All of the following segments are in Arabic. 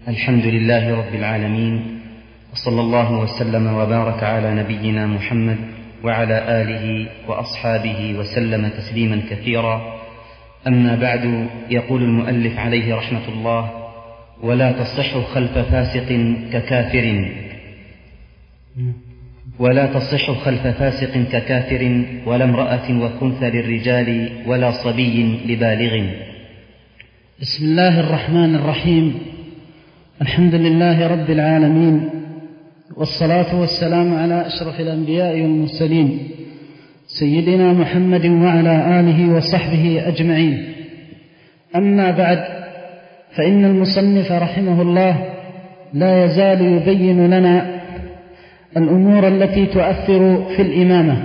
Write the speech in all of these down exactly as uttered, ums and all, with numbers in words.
الحمد لله رب العالمين، وصلى الله وسلم وبارك على نبينا محمد وعلى آله وأصحابه وسلم تسليما كثيرا. أما بعد، يقول المؤلف عليه رحمة الله: ولا تصح خلف فاسق ككافر ولا تصح خلف فاسق ككافر ولا امرأة وخنث للرجال ولا صبي لبالغ. بسم الله الرحمن الرحيم. الحمد لله رب العالمين، والصلاة والسلام على أشرف الأنبياء والمرسلين سيدنا محمد وعلى آله وصحبه أجمعين. أما بعد، فإن المصنف رحمه الله لا يزال يبين لنا الأمور التي تؤثر في الإمامة،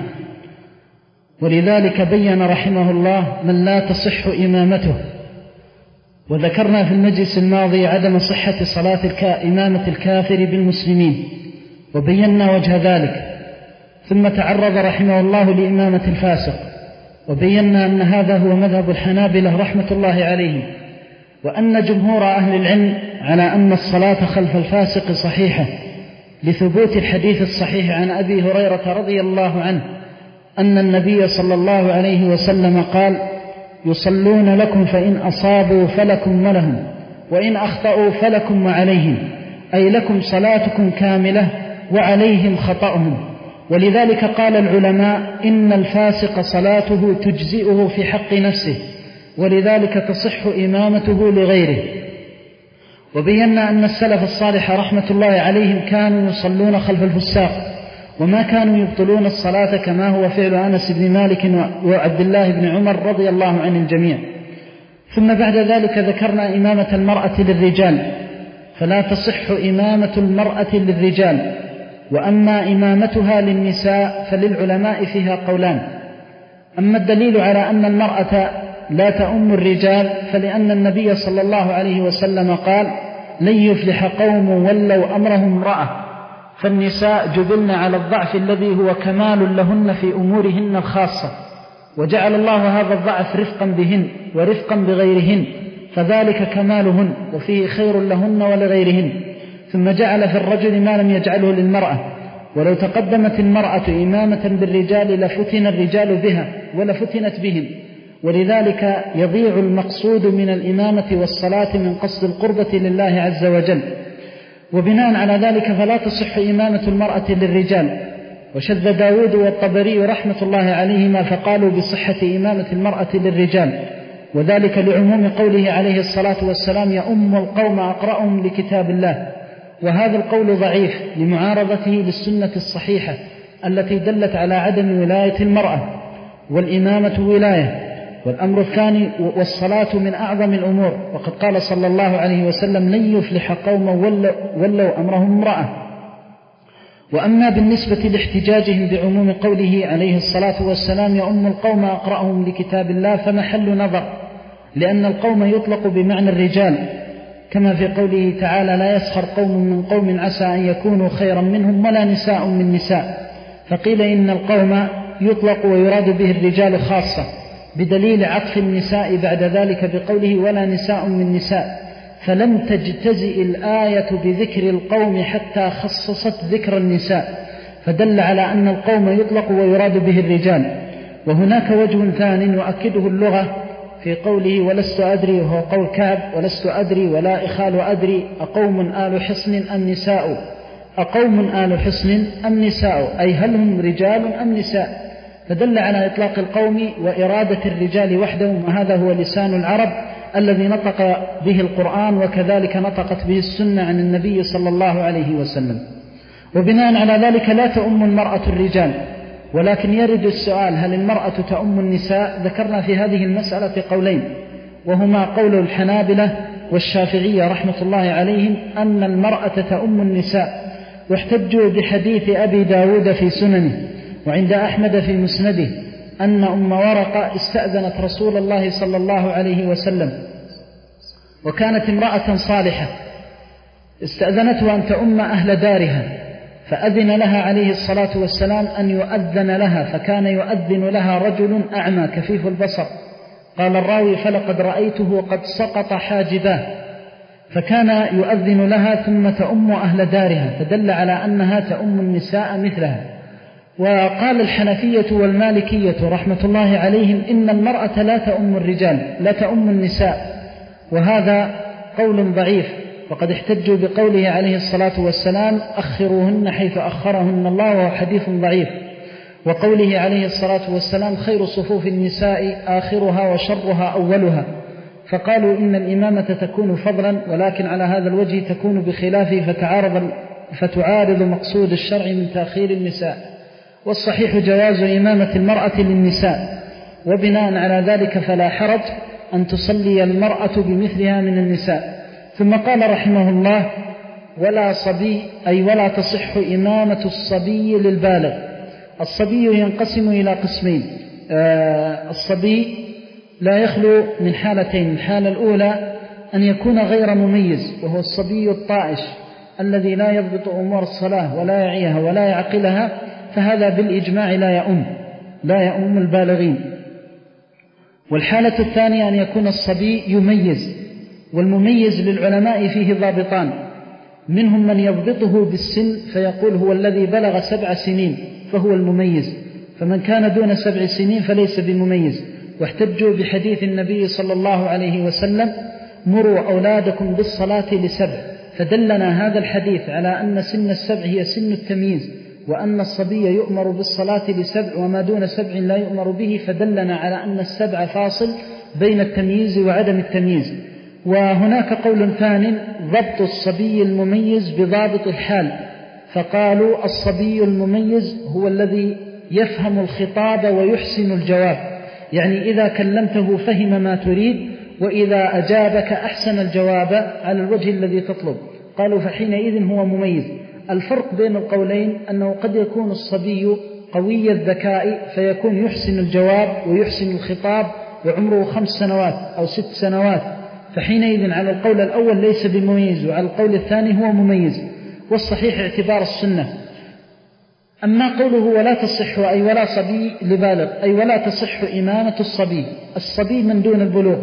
ولذلك بين رحمه الله من لا تصح إمامته. وذكرنا في المجلس الماضي عدم صحة صلاة الكا... إمامة الكافر بالمسلمين، وبينا وجه ذلك. ثم تعرض رحمه الله لإمامة الفاسق، وبينا أن هذا هو مذهب الحنابلة رحمة الله عليهم، وأن جمهور أهل العلم على أن الصلاة خلف الفاسق صحيحة، لثبوت الحديث الصحيح عن أبي هريرة رضي الله عنه أن النبي صلى الله عليه وسلم قال: يصلون لكم فإن أصابوا فلكم ولهم، وإن أخطأوا فلكم وعليهم، أي لكم صلاتكم كاملة وعليهم خطأهم. ولذلك قال العلماء إن الفاسق صلاته تجزئه في حق نفسه، ولذلك تصح إمامته لغيره. وبينا أن السلف الصالح رحمة الله عليهم كانوا يصلون خلف الفساق، وما كانوا يبطلون الصلاة كما هو فعل أنس بن مالك وعبد الله بن عمر رضي الله عن الجميع. ثم بعد ذلك ذكرنا إمامة المرأة للرجال، فلا تصح إمامة المرأة للرجال، وأما إمامتها للنساء فللعلماء فيها قولان. أما الدليل على أن المرأة لا تؤم الرجال فلأن النبي صلى الله عليه وسلم قال: لن يفلح قوم ولوا أمرهم امرأة، فالنساء جبلن على الضعف الذي هو كمال لهن في أمورهن الخاصة، وجعل الله هذا الضعف رفقا بهن ورفقا بغيرهن، فذلك كمالهن وفيه خير لهن ولغيرهن. ثم جعل في الرجل ما لم يجعله للمرأة، ولو تقدمت المرأة إمامة بالرجال لفتن الرجال بها ولفتنت بهم، ولذلك يضيع المقصود من الإمامة والصلاة من قصد القربة لله عز وجل. وبناء على ذلك فلا تصح إمامة المرأة للرجال. وشذ داود والطبري رحمة الله عليهما فقالوا بصحة إمامة المرأة للرجال، وذلك لعموم قوله عليه الصلاة والسلام: يؤم القوم أقرأهم لكتاب الله. وهذا القول ضعيف لمعارضته للسنة الصحيحة التي دلت على عدم ولاية المرأة، والإمامة ولاية. والأمر الثاني: والصلاة من أعظم الأمور، وقد قال صلى الله عليه وسلم: لن يفلح قوم ولوا أمرهم امرأة. وأما بالنسبة لاحتجاجهم بعموم قوله عليه الصلاة والسلام: يؤم القوم أقرأهم لكتاب الله، فمحل نظر، لأن القوم يطلق بمعنى الرجال، كما في قوله تعالى: لا يسخر قوم من قوم عسى أن يكونوا خيرا منهم ولا نساء من نساء. فقيل إن القوم يطلق ويراد به الرجال خاصة، بدليل عطف النساء بعد ذلك بقوله: ولا نساء من نساء، فلم تجتزئ الآية بذكر القوم حتى خصصت ذكر النساء، فدل على أن القوم يطلق ويراد به الرجال. وهناك وجه ثاني يؤكده اللغة في قوله: ولست أدري، وهو قول كعب: ولست أدري ولا إخال أدري أقوم آل حصن أم نساء، أقوم آل حصن أم نساء، أي هل هم رجال أم نساء، فدل على إطلاق القوم وإرادة الرجال وحدهم. وهذا هو لسان العرب الذي نطق به القرآن، وكذلك نطقت به السنة عن النبي صلى الله عليه وسلم. وبناء على ذلك لا تؤم المرأة الرجال. ولكن يرد السؤال: هل المرأة تؤم النساء؟ ذكرنا في هذه المسألة قولين، وهما قول الحنابلة والشافعية رحمة الله عليهم أن المرأة تؤم النساء، واحتجوا بحديث أبي داود في سننه، وعند أحمد في مسنده، أن أم ورقة استأذنت رسول الله صلى الله عليه وسلم، وكانت امرأة صالحة، استأذنته أن تؤم أهل دارها، فأذن لها عليه الصلاة والسلام أن يؤذن لها، فكان يؤذن لها رجل أعمى كفيف البصر. قال الراوي: فلقد رأيته قد سقط حاجباه، فكان يؤذن لها ثم تؤم أهل دارها، فدل على أنها تؤم النساء مثلها. وقال الحنفية والمالكية رحمة الله عليهم إن المرأة لا تؤم الرجال، لا تؤم النساء، وهذا قول ضعيف، وقد احتجوا بقوله عليه الصلاة والسلام أخروهن حيث أخرهن الله، وهو حديث ضعيف، وقوله عليه الصلاة والسلام خير صفوف النساء آخرها وشرها أولها، فقالوا إن الإمامة تكون فضلا، ولكن على هذا الوجه تكون بخلافه فتعارض فتعارض مقصود الشرع من تأخير النساء. والصحيح جواز إمامة المرأة للنساء، وبناء على ذلك فلا حرج أن تصلي المرأة بمثلها من النساء. ثم قال رحمه الله ولا صبي، أي ولا تصح إمامة الصبي للبالغ. الصبي ينقسم إلى قسمين، آه الصبي لا يخلو من حالتين. الحالة الأولى أن يكون غير مميز، وهو الصبي الطائش الذي لا يضبط أمور الصلاة ولا يعيها ولا يعقلها، فهذا بالإجماع لا يؤم لا يؤم البالغين. والحالة الثانية أن يكون الصبي يميز، والمميز للعلماء فيه ضابطان، منهم من يضبطه بالسن فيقول هو الذي بلغ سبع سنين فهو المميز، فمن كان دون سبع سنين فليس بمميز. واحتجوا بحديث النبي صلى الله عليه وسلم مروا أولادكم بالصلاة لسبع، فدلنا هذا الحديث على أن سن السبع هي سن التمييز، وأن الصبي يؤمر بالصلاة لسبع وما دون سبع لا يؤمر به، فدلنا على أن السبع فاصل بين التمييز وعدم التمييز. وهناك قول ثاني ضبط الصبي المميز بضابط الحال، فقالوا الصبي المميز هو الذي يفهم الخطاب ويحسن الجواب، يعني إذا كلمته فهم ما تريد، وإذا أجابك أحسن الجواب على الوجه الذي تطلب. قالوا فحينئذ هو مميز. الفرق بين القولين أنه قد يكون الصبي قوي الذكاء فيكون يحسن الجواب ويحسن الخطاب وعمره خمس سنوات أو ست سنوات، فحينئذ على القول الأول ليس بمميز، وعلى القول الثاني هو مميز. والصحيح اعتبار السنة. أما قوله ولا تصح أي ولا صبي لبالغ، أي ولا تصح إمامة الصبي، الصبي من دون البلوغ.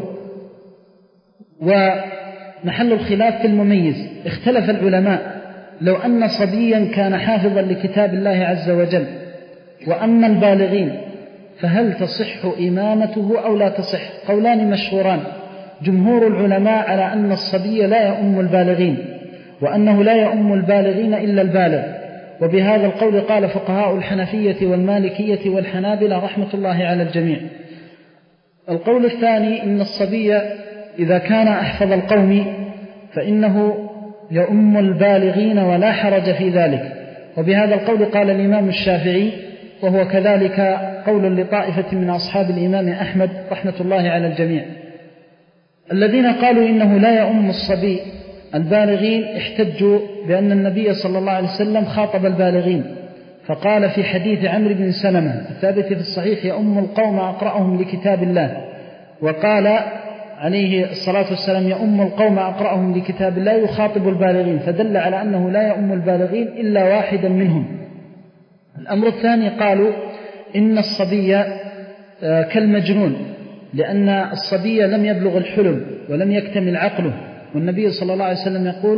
ومحل الخلاف في المميز، اختلف العلماء لو أن صبيا كان حافظا لكتاب الله عز وجل. وأما البالغين فهل تصح إمامته أو لا تصح؟ قولان مشهوران. جمهور العلماء على أن الصبي لا يؤم البالغين، وأنه لا يؤم البالغين إلا البالغ، وبهذا القول قال فقهاء الحنفية والمالكية والحنابلة رحمة الله على الجميع. القول الثاني إن الصبي إذا كان أحفظ القوم فإنه يؤم البالغين ولا حرج في ذلك، وبهذا القول قال الإمام الشافعي، وهو كذلك قول لطائفة من أصحاب الإمام أحمد رحمة الله على الجميع. الذين قالوا إنه لا يؤم الصبي البالغين احتجوا بأن النبي صلى الله عليه وسلم خاطب البالغين، فقال في حديث عمرو بن سلمة الثابت في الصحيح يؤم القوم أقرأهم لكتاب الله، وقال عليه الصلاة والسلام يؤم القوم أقرأهم لكتاب الله يخاطب البالغين، فدل على أنه لا يؤم البالغين إلا واحدا منهم. الأمر الثاني قالوا إن الصبي كالمجنون، لأن الصبي لم يبلغ الحلم ولم يكتمل عقله، والنبي صلى الله عليه وسلم يقول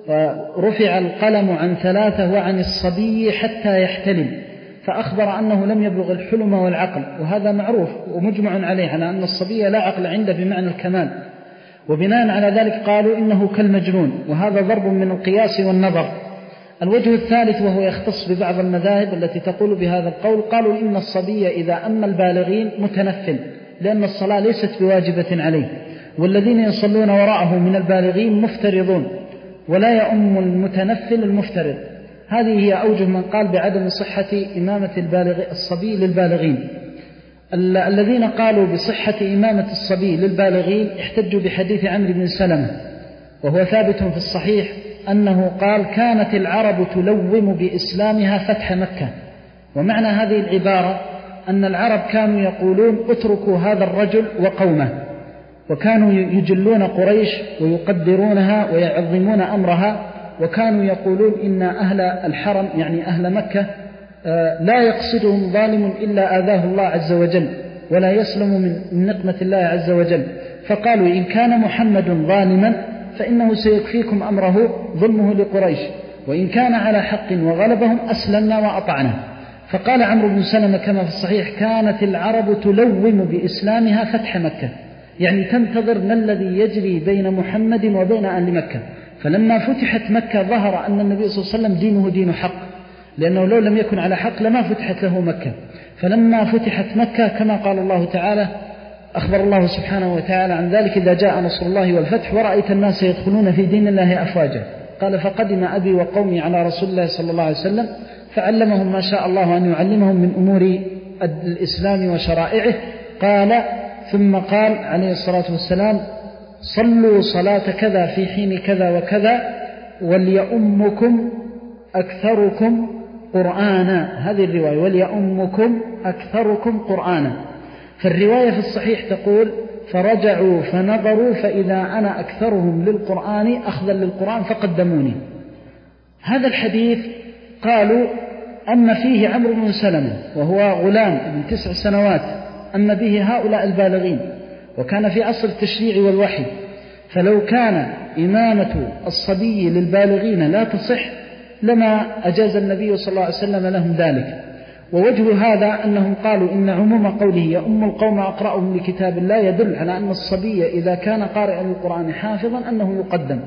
رفع القلم عن ثلاثة وعن الصبي حتى يحتلم، فأخبر أنه لم يبلغ الحلم والعقل، وهذا معروف ومجمع عليه على أن الصبي لا عقل عنده بمعنى الكمال، وبناء على ذلك قالوا إنه كالمجنون، وهذا ضرب من القياس والنظر. الوجه الثالث وهو يختص ببعض المذاهب التي تقول بهذا القول، قالوا إن الصبي إذا أما البالغين متنفل، لأن الصلاة ليست بواجبة عليه، والذين يصلون وراءه من البالغين مفترضون، ولا يؤم المتنفل المفترض. هذه هي أوجه من قال بعدم صحة إمامة البالغ الصبي للبالغين. الذين قالوا بصحة إمامة الصبي للبالغين احتجوا بحديث عمرو بن سلمة، وهو ثابت في الصحيح أنه قال كانت العرب تلوم بإسلامها فتح مكة. ومعنى هذه العبارة أن العرب كانوا يقولون اتركوا هذا الرجل وقومه، وكانوا يجلون قريش ويقدرونها ويعظمون أمرها، وكانوا يقولون إن أهل الحرم يعني أهل مكة لا يقصدهم ظالم إلا آذاه الله عز وجل، ولا يسلم من نقمة الله عز وجل. فقالوا إن كان محمد ظالما فإنه سيكفيكم أمره ظلمه لقريش، وإن كان على حق وغلبهم أسلمنا وأطعنا. فقال عمرو بن سلمة كما في الصحيح: كانت العرب تلوم بإسلامها فتح مكة، يعني تنتظر ما الذي يجري بين محمد وبين أهل مكة. فلما فتحت مكة ظهر أن النبي صلى الله عليه وسلم دينه دين حق، لأنه لو لم يكن على حق لما فتحت له مكة. فلما فتحت مكة كما قال الله تعالى، أخبر الله سبحانه وتعالى عن ذلك: إذا جاء نصر الله والفتح ورأيت الناس يدخلون في دين الله أفواجا. قال: فقدم أبي وقومي على رسول الله صلى الله عليه وسلم فعلمهم ما شاء الله أن يعلمهم من أمور الإسلام وشرائعه. قال: ثم قال عليه الصلاة والسلام: صلوا صلاة كذا في حين كذا وكذا وليؤمكم أكثركم قرآنا. هذه الرواية: وليؤمكم أكثركم قرآنا. فالرواية في الصحيح تقول: فرجعوا فنظروا فإذا أنا أكثرهم للقرآن أخذا للقرآن فقدموني. هذا الحديث قالوا أما فيه عمرو بن سلمة وهو غلام ابن تسع سنوات، أما به هؤلاء البالغين، وكان في عصر التشريع والوحي، فلو كان إمامة الصبي للبالغين لا تصح لما أجاز النبي صلى الله عليه وسلم لهم ذلك. ووجه هذا أنهم قالوا إن عموم قوله يؤم القوم أقرأهم لكتاب الله يدل على أن الصبي إذا كان قارئا للقرآن حافظا أنه يقدم.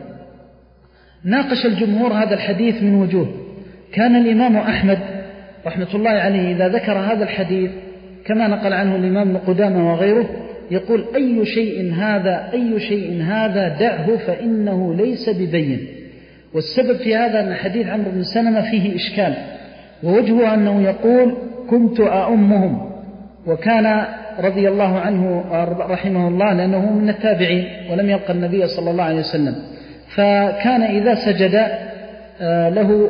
ناقش الجمهور هذا الحديث من وجوه. كان الإمام أحمد رحمة الله عليه إذا ذكر هذا الحديث كما نقل عنه الإمام ابن قدامة وغيره يقول: أي شيء هذا أي شيء هذا دعه فإنه ليس ببين. والسبب في هذا أن حديث عمرو بن سلمة فيه إشكال، ووجهه أنه يقول: كنت أؤمهم، وكان رضي الله عنه رحمه الله لأنه من التابعين ولم يلقى النبي صلى الله عليه وسلم، فكان إذا سجد له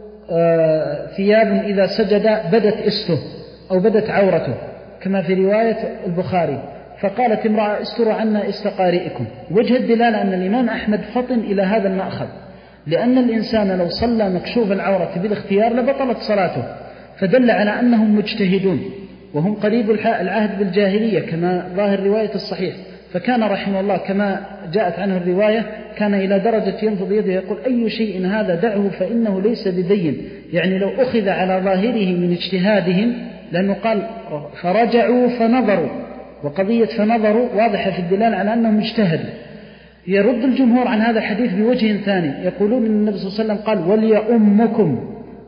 ثياب إذا سجد بدت إسته أو بدت عورته كما في رواية البخاري، فقالت امرأة: استر عنا استقارئكم. وجه الدلالة أن الإمام أحمد فطن إلى هذا المأخذ، لأن الإنسان لو صلى مكشوف العورة بالاختيار لبطلت صلاته، فدل على أنهم مجتهدون وهم قريب العهد بالجاهلية كما ظاهر رواية الصحيح. فكان رحمه الله كما جاءت عنه الرواية كان إلى درجة ينفض يده يقول: أي شيء هذا دعه فإنه ليس ببين، يعني لو أخذ على ظاهره من اجتهادهم، لأنه قال: فرجعوا فنظروا، وقضية فنظروا واضحة في الدلالة على أنهم اجتهدوا. يرد الجمهور عن هذا الحديث بوجه ثاني، يقولون أن النبي صلى الله عليه وسلم قال: وليؤمكم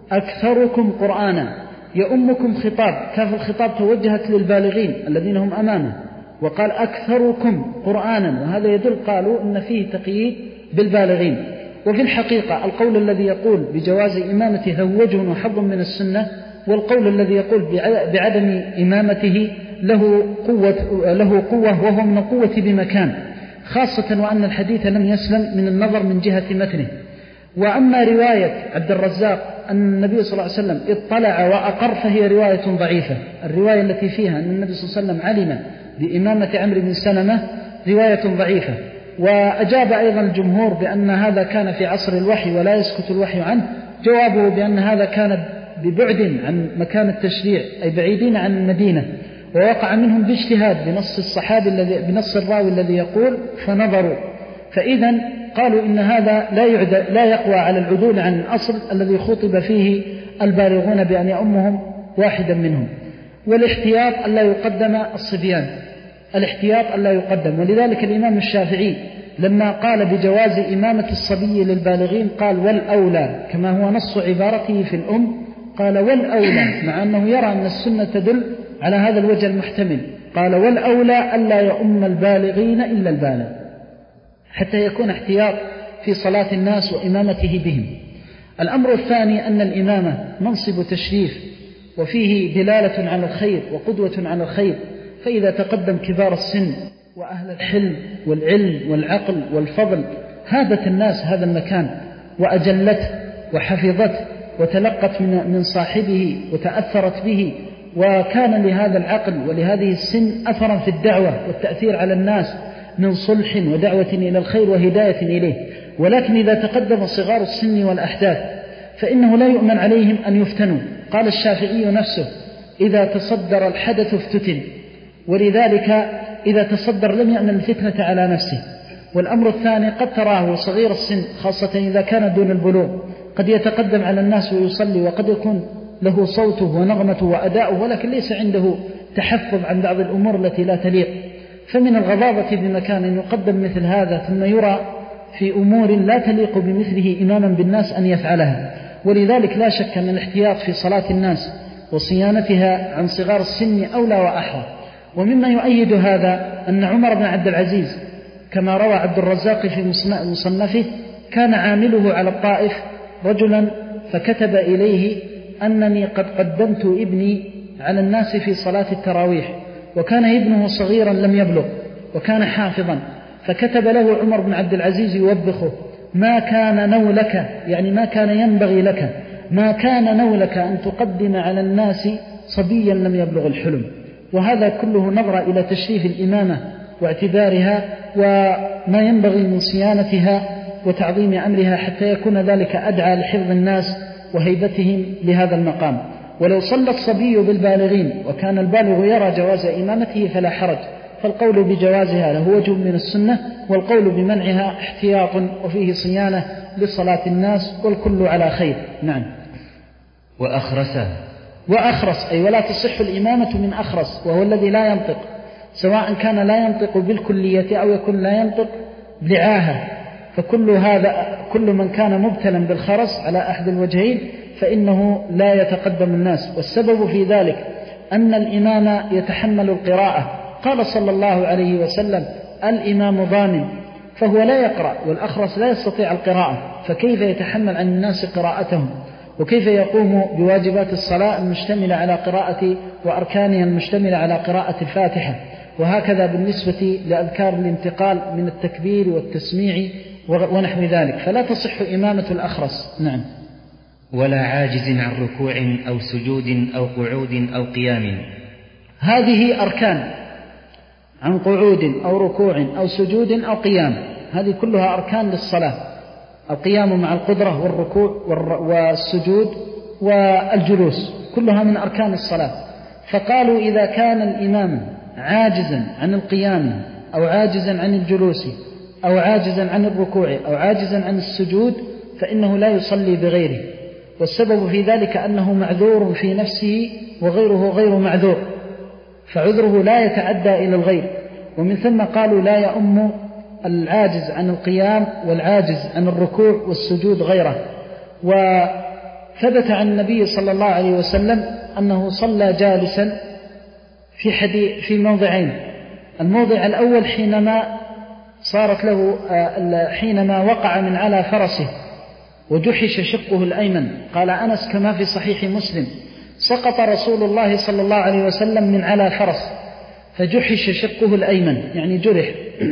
أكثركم قرآنا. يؤمكم خطاب، كاف الخطاب توجهت للبالغين الذين هم أمامه، وقال أكثركم قرآنا، وهذا يدل قالوا أن فيه تقييد بالبالغين. وفي الحقيقة القول الذي يقول بجواز إمامته له وجه وحظ من السنة، والقول الذي يقول بعدم إمامته له قوة, له قوة وهو من القوة بمكان، خاصة وأن الحديث لم يسلم من النظر من جهة متنه. وأما رواية عبد الرزاق أن النبي صلى الله عليه وسلم اطلع وأقر فهي رواية ضعيفة. الرواية التي فيها أن النبي صلى الله عليه وسلم علم بإمامة عمرو بن سلمة رواية ضعيفة. وأجاب أيضا الجمهور بأن هذا كان في عصر الوحي ولا يسكت الوحي عنه، جوابه بأن هذا كان ببعد عن مكان التشريع أي بعيدين عن المدينة، ووقع منهم باجتهاد بنص الصحابي الذي بنص الراوي الذي يقول فنظروا. فإذا قالوا إن هذا لا لا يقوى على العدول عن الأصل الذي خطب فيه البالغون بأن يؤمهم واحدا منهم. والاحتياط ألا يقدم الصبيان، الاحتياط ألا يقدم. ولذلك الإمام الشافعي لما قال بجواز إمامة الصبي للبالغين قال والأولى، كما هو نص عبارته في الأم، قال والأولى، مع أنه يرى أن السنة تدل على هذا الوجه المحتمل، قال والأولى ألا يؤم البالغين إلا البالغ، حتى يكون احتياط في صلاة الناس وإمامته بهم. الأمر الثاني أن الإمامة منصب تشريف وفيه دلالة على الخير وقدوة على الخير، فإذا تقدم كبار السن وأهل الحلم والعلم والعقل والفضل هادت الناس هذا المكان وأجلته وحفظته وتلقت من صاحبه وتأثرت به، وكان لهذا العقل ولهذه السن أثرا في الدعوة والتأثير على الناس من صلح ودعوة إلى الخير وهداية إليه. ولكن إذا تقدم صغار السن والأحداث فإنه لا يؤمن عليهم أن يفتنوا. قال الشافعي نفسه إذا تصدر الحدث افتتن، ولذلك إذا تصدر لم يأمن الفتنة على نفسه. والأمر الثاني قد تراه صغير السن خاصة إذا كان دون البلوغ قد يتقدم على الناس ويصلي، وقد يكون له صوته ونغمته وأداؤه، ولكن ليس عنده تحفظ عن بعض الأمور التي لا تليق، فمن الغضاضة بمكان يقدم مثل هذا ثم يرى في أمور لا تليق بمثله إماما بالناس أن يفعلها. ولذلك لا شك أن الاحتياط في صلاة الناس وصيانتها عن صغار السن أولى وأحرى. ومما يؤيد هذا أن عمر بن عبد العزيز كما روى عبد الرزاق في مصنفه كان عامله على الطائف رجلا فكتب إليه أنني قد قدمت ابني على الناس في صلاة التراويح، وكان ابنه صغيرا لم يبلغ وكان حافظا، فكتب له عمر بن عبد العزيز يوبخه: ما كان نولك، يعني ما كان ينبغي لك، ما كان نولك أن تقدم على الناس صبيا لم يبلغ الحلم. وهذا كله نظرة إلى تشريف الإمامة واعتبارها وما ينبغي من صيانتها وتعظيم أمرها حتى يكون ذلك أدعى لحفظ الناس وهيبتهم لهذا المقام. ولو صلى الصبي بالبالغين وكان البالغ يرى جواز إمامته فلا حرج، فالقول بجوازها له وجه من السنة، والقول بمنعها احتياط وفيه صيانة لصلاة الناس، والكل على خير. نعم. وأخرسه وأخرس أي ولا تصح الإمامة من أخرس، وهو الذي لا ينطق، سواء كان لا ينطق بالكلية أو يكون لا ينطق بعاهة، فكل هذا كل من كان مبتلا بالخرس على أحد الوجهين فإنه لا يتقدم الناس. والسبب في ذلك أن الإمام يتحمل القراءة، قال صلى الله عليه وسلم: الإمام ضامن، فهو لا يقرأ، والأخرس لا يستطيع القراءة، فكيف يتحمل عن الناس قراءتهم؟ وكيف يقوم بواجبات الصلاة المشتملة على قراءة وأركانها المشتملة على قراءة الفاتحة؟ وهكذا بالنسبة لأذكار الانتقال من التكبير والتسميع ونحو ذلك، فلا تصح إمامة الأخرس. نعم. ولا عاجز عن ركوع أو سجود أو قعود أو قيام. هذه أركان: عن قعود أو ركوع أو سجود أو قيام، هذه كلها أركان للصلاة: القيام مع القدرة والركوع والسجود والجلوس، كلها من أركان الصلاة. فقالوا إذا كان الإمام عاجزا عن القيام أو عاجزا عن الجلوس أو عاجزا عن الركوع أو عاجزا عن السجود فإنه لا يصلي بغيره، والسبب في ذلك أنه معذور في نفسه وغيره غير معذور، فعذره لا يتعدى إلى الغير. ومن ثم قالوا لا يؤم العاجز عن القيام والعاجز عن الركوع والسجود غيره. وثبت عن النبي صلى الله عليه وسلم أنه صلى جالسا في حديث في موضعين: الموضع الأول حينما صارت له حينما وقع من على فرسه وجحش شقه الأيمن، قال أنس كما في صحيح مسلم: سقط رسول الله صلى الله عليه وسلم من على فرس فجحش شقه الأيمن، يعني جرح،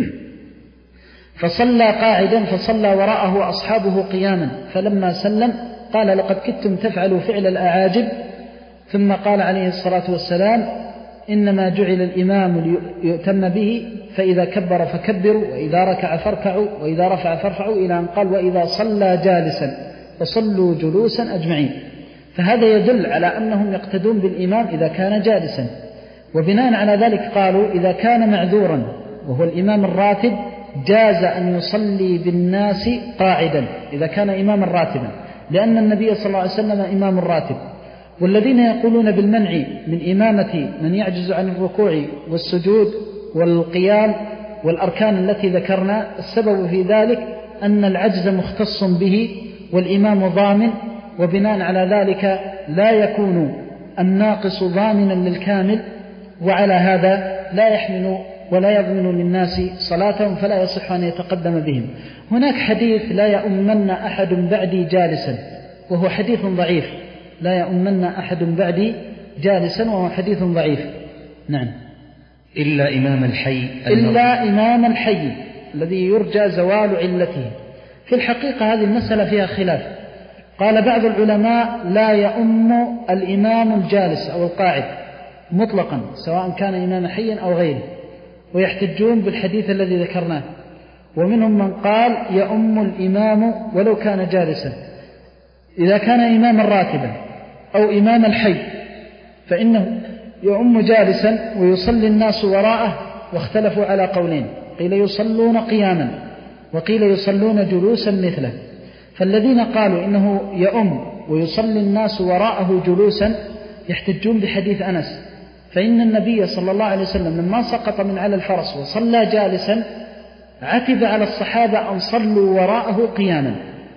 فصلى قاعدا فصلى وراءه أصحابه قياما، فلما سلم قال: لقد كدتم تفعلوا فعل الأعاجب. ثم قال عليه الصلاة والسلام: إنما جعل الإمام ليؤتم به، فإذا كبر فكبروا، وإذا ركع فاركعوا، وإذا رفع فارفعوا، إلى أن قال: وإذا صلى جالسا فصلوا جلوسا أجمعين. فهذا يدل على أنهم يقتدون بالإمام إذا كان جالسا. وبناء على ذلك قالوا إذا كان معذورا وهو الإمام الراتب جاز أن يصلي بالناس قاعدا إذا كان إماما راتبا، لأن النبي صلى الله عليه وسلم إمام الراتب. والذين يقولون بالمنع من إمامة من يعجز عن الركوع والسجود والقيام والأركان التي ذكرنا، السبب في ذلك أن العجز مختص به والإمام ضامن، وبناء على ذلك لا يكون الناقص ضامنا للكامل، وعلى هذا لا يحمل ولا يضمن للناس صلاتهم، فلا يصح أن يتقدم بهم. هناك حديث: لا يؤمن أحد بعدي جالسا، وهو حديث ضعيف. لا يؤمن أحد بعدي جالسا، وهو حديث ضعيف. نعم. إلا إمام الحي إلا إمام الحي الذي يرجى زوال علته. في الحقيقة هذه المسألة فيها خلاف. قال بعض العلماء: لا يؤم الإمام الجالس أو القاعد مطلقا سواء كان إمام حي أو غيره، ويحتجون بالحديث الذي ذكرناه. ومنهم من قال: يؤم الإمام ولو كان جالسا، إذا كان إماما راتبا أو إمام الحي فإنه يؤم جالسا ويصلي الناس وراءه. واختلفوا على قولين: قيل يصلون قياما وقيل يصلون جلوسا مثله. فالذين قالوا إنه يؤم ويصلي الناس وراءه جلوسا يحتجون بحديث أنس، فإن النبي صلى الله عليه وسلم لما سقط من على الفرس وصلى جالسا عتب على الصحابة أن صلوا وراءه قياما،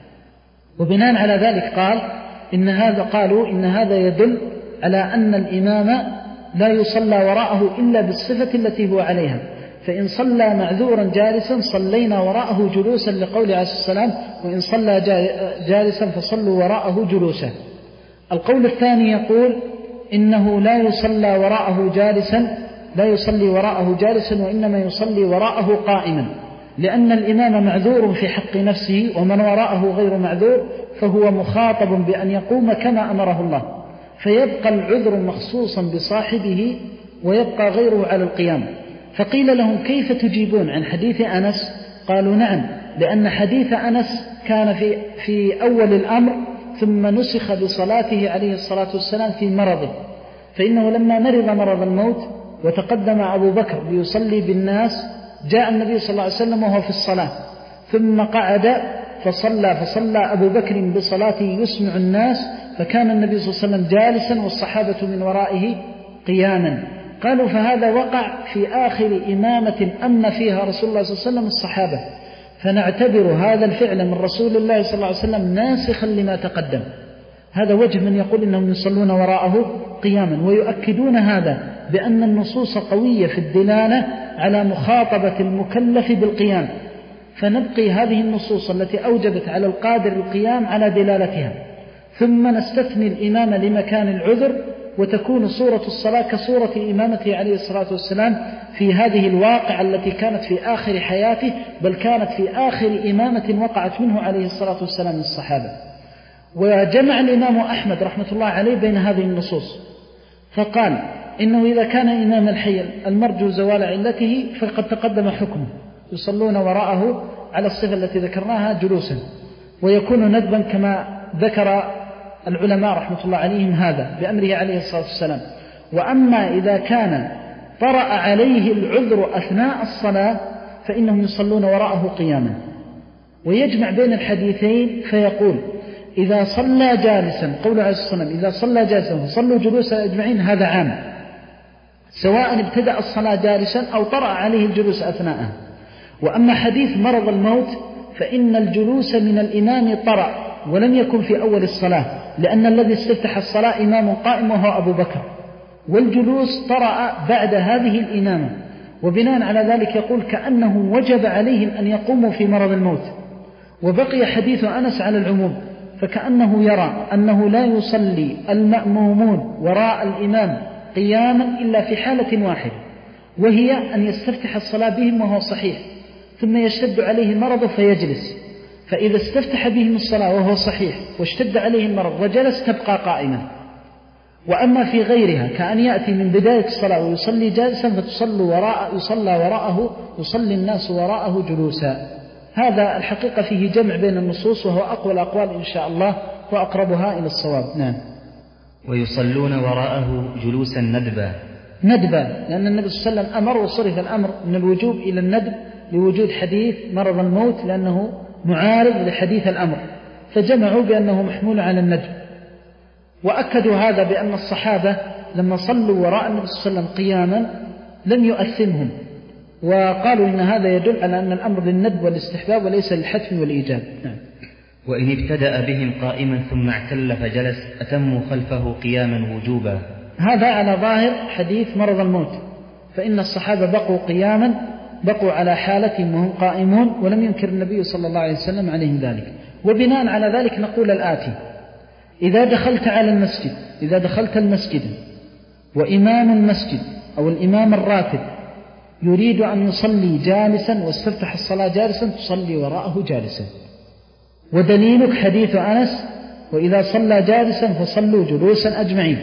وبناء على ذلك قال إن هذا قالوا إن هذا يدل على أن الإمام لا يصلى وراءه إلا بالصفة التي هو عليها، فإن صلى معذورا جالسا صلينا وراءه جلوسا لقول عليه السلام وإن صلى جالسا فصلوا وراءه جلوسا. القول الثاني يقول إنه لا يصلى وراءه جالسا لا يصلي وراءه جالسا وإنما يصلي وراءه قائما، لأن الإمام معذور في حق نفسه ومن وراءه غير معذور، فهو مخاطب بأن يقوم كما أمره الله، فيبقى العذر مخصوصا بصاحبه ويبقى غيره على القيام. فقيل لهم كيف تجيبون عن حديث أنس؟ قالوا نعم، لأن حديث أنس كان في, في أول الأمر ثم نسخ بصلاته عليه الصلاة والسلام في مرضه، فإنه لما مرض مرض الموت وتقدم أبو بكر ليصلي بالناس جاء النبي صلى الله عليه وسلم وهو في الصلاة ثم قعد فصلى فصلى أبو بكر بصلاته يسمع الناس، فكان النبي صلى الله عليه وسلم جالسا والصحابة من ورائه قياما. قالوا فهذا وقع في آخر إمامة أم فيها رسول الله صلى الله عليه وسلم الصحابة، فنعتبر هذا الفعل من رسول الله صلى الله عليه وسلم ناسخا لما تقدم. هذا وجه من يقول إنهم يصلون وراءه قياما، ويؤكدون هذا بأن النصوص قوية في الدلالة على مخاطبة المكلف بالقيام، فنبقي هذه النصوص التي أوجبت على القادر القيام على دلالتها، ثم نستثني الإمام لمكان العذر، وتكون صورة الصلاة كصورة إمامته عليه الصلاة والسلام في هذه الواقعة التي كانت في آخر حياته، بل كانت في آخر إمامة وقعت منه عليه الصلاة والسلام للصحابة. وجمع الإمام أحمد رحمة الله عليه بين هذه النصوص، فقال إنه إذا كان إمام الحي المرجو زوال علته فقد تقدم حكمه، يصلون وراءه على الصفة التي ذكرناها جلوسا، ويكون ندبا كما ذكر العلماء رحمة الله عليهم هذا بأمره عليه الصلاة والسلام. وأما إذا كان طرأ عليه العذر أثناء الصلاة فإنهم يصلون وراءه قياما. ويجمع بين الحديثين فيقول إذا صلى جالسا، قول عليه الصلاة والسلام إذا صلى جالسا فصلوا جلوسا أجمعين، هذا عام سواء ابتدأ الصلاة جالسا أو طرأ عليه الجلوس أثناءها. وأما حديث مرض الموت فإن الجلوس من الإمام طرأ ولم يكن في أول الصلاة، لأن الذي استفتح الصلاة إمام قائم وهو أبو بكر، والجلوس طرأ بعد هذه الإمامة، وبناء على ذلك يقول كأنه وجب عليهم أن يقوموا في مرض الموت. وبقي حديث أنس على العموم، فكأنه يرى أنه لا يصلي المأمومون وراء الإمام قياما إلا في حالة واحدة، وهي أن يستفتح الصلاة بهم وهو صحيح ثم يشتد عليه المرض فيجلس، فإذا استفتح بهم الصلاة وهو صحيح واشتد عليه المرض وجلس تبقى قائما. وأما في غيرها كأن يأتي من بداية الصلاة ويصلي جالسا فتصلى وراء يصلى وراءه يصلي الناس وراءه جلوسا. هذا الحقيقة فيه جمع بين النصوص، وهو أقوى الأقوال إن شاء الله وأقربها إلى الصواب. نعم. ويصلون وراءه جلوسا ندبا ندبا لأن النبي صلى الله عليه وسلم أمر وصرف الأمر من الوجوب إلى الندب لوجود حديث مرض الموت لأنه معارض لحديث الأمر، فجمعوا بأنه محمول على الندب. وأكدوا هذا بأن الصحابة لما صلوا وراء النبي صلى الله عليه وسلم قياما لم يؤثمهم، وقالوا إن هذا يدل على أن الأمر للندب والاستحباب وليس للحتم والإيجاب. نعم. وإن ابتدأ بهم قائما ثم اعتل فجلس أتموا خلفه قياما وجوبا. هذا على ظاهر حديث مرض الموت، فإن الصحابة بقوا قياما، بقوا على حالتهم وهم قائمون، ولم ينكر النبي صلى الله عليه وسلم عليهم ذلك. وبناء على ذلك نقول الآتي: إذا دخلت على المسجد إذا دخلت المسجد وإمام المسجد أو الإمام الراتب يريد أن يصلي جالسا واستفتح الصلاة جالسا تصلي وراءه جالسا. ودليلك حديث أنس: وإذا صلى جالسا فصلوا جلوسا أجمعين.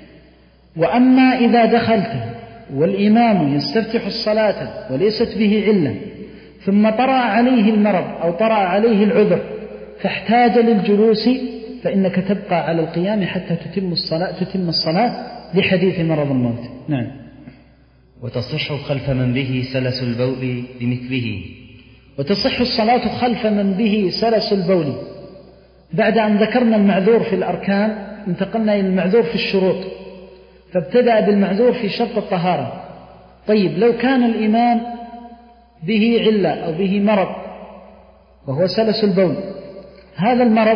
وأما إذا دخلت والإمام يستفتح الصلاة وليست به علة ثم طرأ عليه المرض أو طرأ عليه العذر فاحتاج للجلوس فإنك تبقى على القيام حتى تتم الصلاة, تتم الصلاة لحديث مرض الموت. نعم. وتصح خلف من به سلس البول بمثله، وتصح الصلاة خلف من به سلس البول. بعد أن ذكرنا المعذور في الأركان انتقلنا إلى المعذور في الشروط، فابتدأ بالمعذور في شرط الطهارة. طيب لو كان الإمام به علة أو به مرض وهو سلس البول، هذا المرض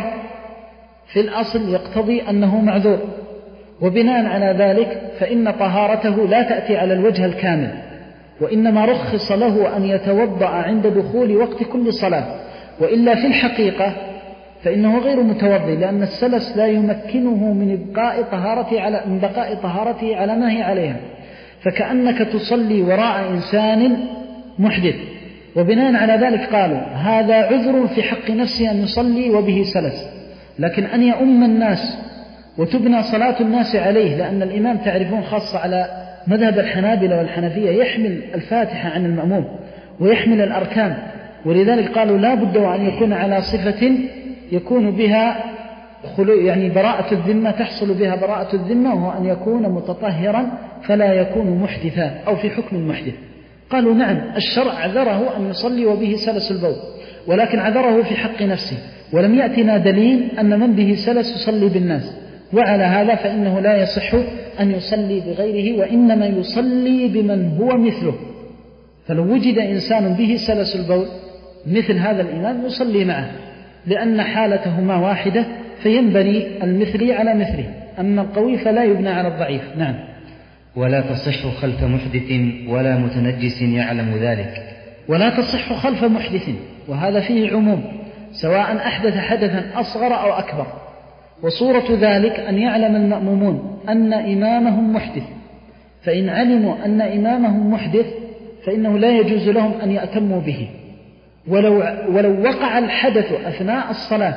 في الأصل يقتضي أنه معذور، وبناء على ذلك فإن طهارته لا تأتي على الوجه الكامل، وإنما رخص له أن يتوضأ عند دخول وقت كل صلاة، وإلا في الحقيقة فإنه غير متوضئ، لأن السلس لا يمكنه من بقاء طهارته على من بقاء طهارته على ما هي عليها، فكأنك تصلي وراء إنسان محدث. وبناء على ذلك قالوا هذا عذر في حق نفسه أن يصلي وبه سلس، لكن أن يؤم الناس وتبنى صلاة الناس عليه، لأن الإمام تعرفون خاصة على مذهب الحنابلة والحنفية يحمل الفاتحة عن المأموم ويحمل الأركان، ولذلك قالوا لا بد أن يكون على صفة يكون بها يعني براءة الذمة، تحصل بها براءة الذمة، وهو أن يكون متطهرا فلا يكون محدثا أو في حكم المحدث. قالوا نعم الشرع عذره أن يصلي وبه سلس البول، ولكن عذره في حق نفسه، ولم يأتنا دليل أن من به سلس يصلي بالناس، وعلى هذا فإنه لا يصح أن يصلي بغيره، وإنما يصلي بمن هو مثله. فلو وجد إنسان به سلس البول مثل هذا الإمام يصلي معه، لأن حالتهما واحدة، فينبني المثلي على مثله، أما القوي فلا يبنى على الضعيف. نعم. ولا تصح خلف محدث ولا متنجس يعلم ذلك. ولا تصح خلف محدث، وهذا فيه عموم، سواء أحدث حدثا أصغر أو أكبر. وصورة ذلك أن يعلم المأمومون أن إمامهم محدث، فإن علموا أن إمامهم محدث فإنه لا يجوز لهم أن يأتموا به، ولو, ولو وقع الحدث أثناء الصلاة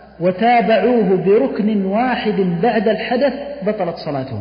وتابعوه بركن واحد بعد الحدث بطلت صلاتهم،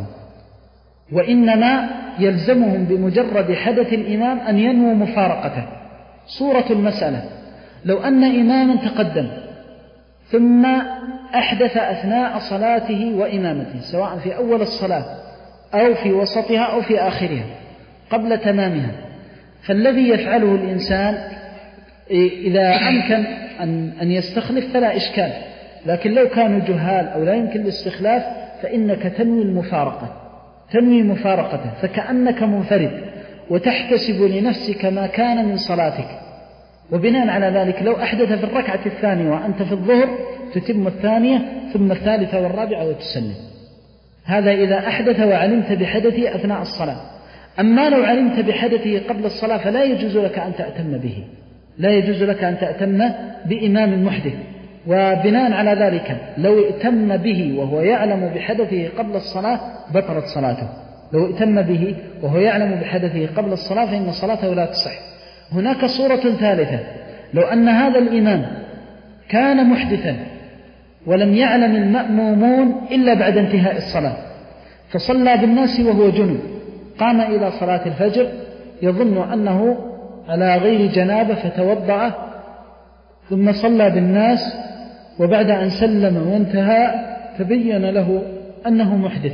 وإنما يلزمهم بمجرد حدث الإمام أن ينووا مفارقته. صورة المسألة لو أن إماما تقدم ثم أحدث أثناء صلاته وإمامته، سواء في أول الصلاة أو في وسطها أو في آخرها قبل تمامها، فالذي يفعله الإنسان إذا أمكن أن يستخلف فلا إشكال، لكن لو كانوا جهال أو لا يمكن الاستخلاف فإنك تنوي المفارقة، تنوي مفارقته، فكأنك منفرد وتحتسب لنفسك ما كان من صلاتك. وبناء على ذلك لو أحدث في الركعة الثانية وأنت في الظهر تتم الثانية ثم الثالثة والرابعة وتسلم. هذا إذا أحدث وعلمت بحدثه أثناء الصلاة. أما لو علمت بحدثه قبل الصلاة فلا يجوز لك أن تأتم به، لا يجوز لك أن تأتم بإمام محدث. وبناء على ذلك لو ائتم به وهو يعلم بحدثه قبل الصلاة بطلت صلاته، لو ائتم به وهو يعلم بحدثه قبل الصلاة فإن صلاته لا تصح. هناك صورة ثالثة، لو أن هذا الإمام كان محدثا ولم يعلم المأمومون إلا بعد انتهاء الصلاة، فصلى بالناس وهو جنب، قام إلى صلاة الفجر يظن أنه على غير جنابة فتوضأ ثم صلى بالناس، وبعد أن سلم وانتهى تبين له أنه محدث،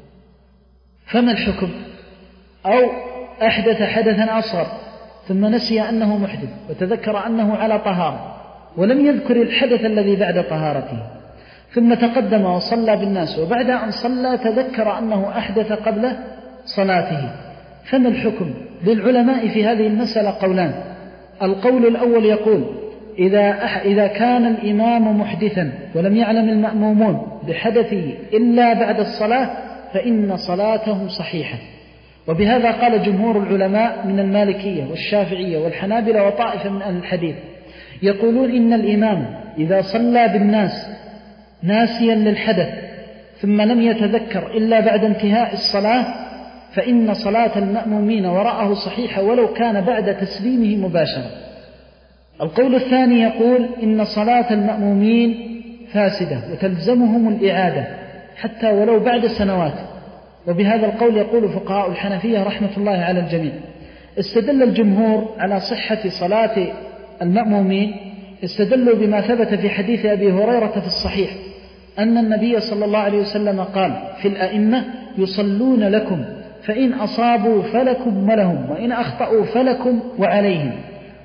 فما الحكم؟ أو أحدث حدثا أصغر ثم نسي أنه محدث وتذكر أنه على طهارة ولم يذكر الحدث الذي بعد طهارته، ثم تقدم وصلى بالناس، وبعد أن صلى تذكر أنه أحدث قبل صلاته، فما الحكم؟ للعلماء في هذه المسألة قولان. القول الأول يقول إذا, إذا كان الإمام محدثا ولم يعلم المأمومون بحدثه إلا بعد الصلاة فإن صلاتهم صحيحة، وبهذا قال جمهور العلماء من المالكية والشافعية والحنابلة وطائفة من أهل الحديث، يقولون إن الإمام إذا صلى بالناس ناسيا للحدث ثم لم يتذكر إلا بعد انتهاء الصلاة فإن صلاة المأمومين وراءه صحيحة ولو كان بعد تسليمه مباشرة. القول الثاني يقول إن صلاة المأمومين فاسدة وتلزمهم الإعادة حتى ولو بعد سنوات، وبهذا القول يقول فقهاء الحنفية رحمة الله على الجميع. استدل الجمهور على صحة صلاة المأمومين، استدلوا بما ثبت في حديث أبي هريرة في الصحيح أن النبي صلى الله عليه وسلم قال في الأئمة يصلون لكم فإن أصابوا فلكم ولهم وإن أخطأوا فلكم وعليهم،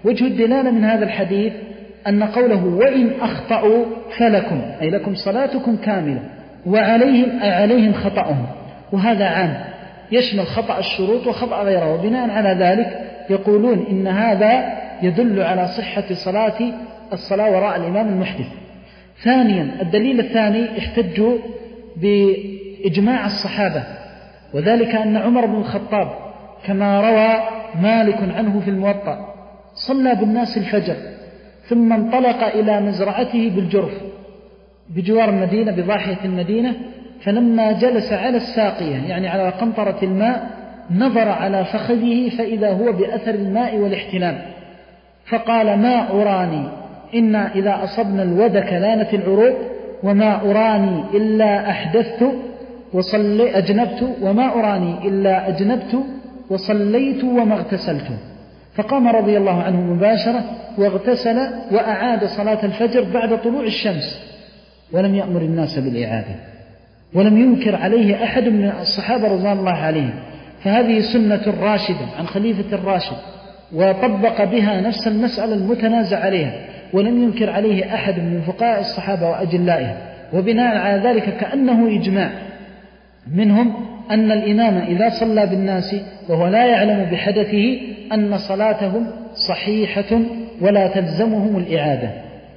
وجه الدلالة من هذا الحديث أن قوله وإن أخطأوا فلكم، أي لكم صلاتكم كاملة، وعليهم أي عليهم خطأهم، وهذا عام يشمل خطأ الشروط وخطأ غيره. وبناء على ذلك يقولون إن هذا يدل على صحة صلاة الصلاة وراء الإمام المحدث. ثانيا الدليل الثاني احتجوا بإجماع الصحابة، وذلك أن عمر بن الخطاب كما روى مالك عنه في الموطأ صلى بالناس الفجر ثم انطلق إلى مزرعته بالجرف بجوار المدينة بضاحية المدينة، فلما جلس على الساقية يعني على قنطرة الماء نظر على فخذه فإذا هو بأثر الماء والاحتلام، فقال ما أراني إنا إذا أصبنا الودك كلانت العروق، وما أراني إلا أحدثت وصلي أجنبت، وما أراني إلا أجنبت وصليت وما اغتسلت. فقام رضي الله عنه مباشرة واغتسل وأعاد صلاة الفجر بعد طلوع الشمس، ولم يأمر الناس بالإعادة، ولم ينكر عليه أحد من الصحابة رضوان الله عليهم. فهذه سنة راشدة عن خليفة الراشد، وطبق بها نفس المسألة المتنازع عليها، ولم ينكر عليه أحد من فقهاء الصحابة وأجلائهم. وبناء على ذلك كأنه إجماع منهم أن الإمام إذا صلى بالناس وهو لا يعلم بحدثه أن صلاتهم صحيحة ولا تلزمهم الإعادة.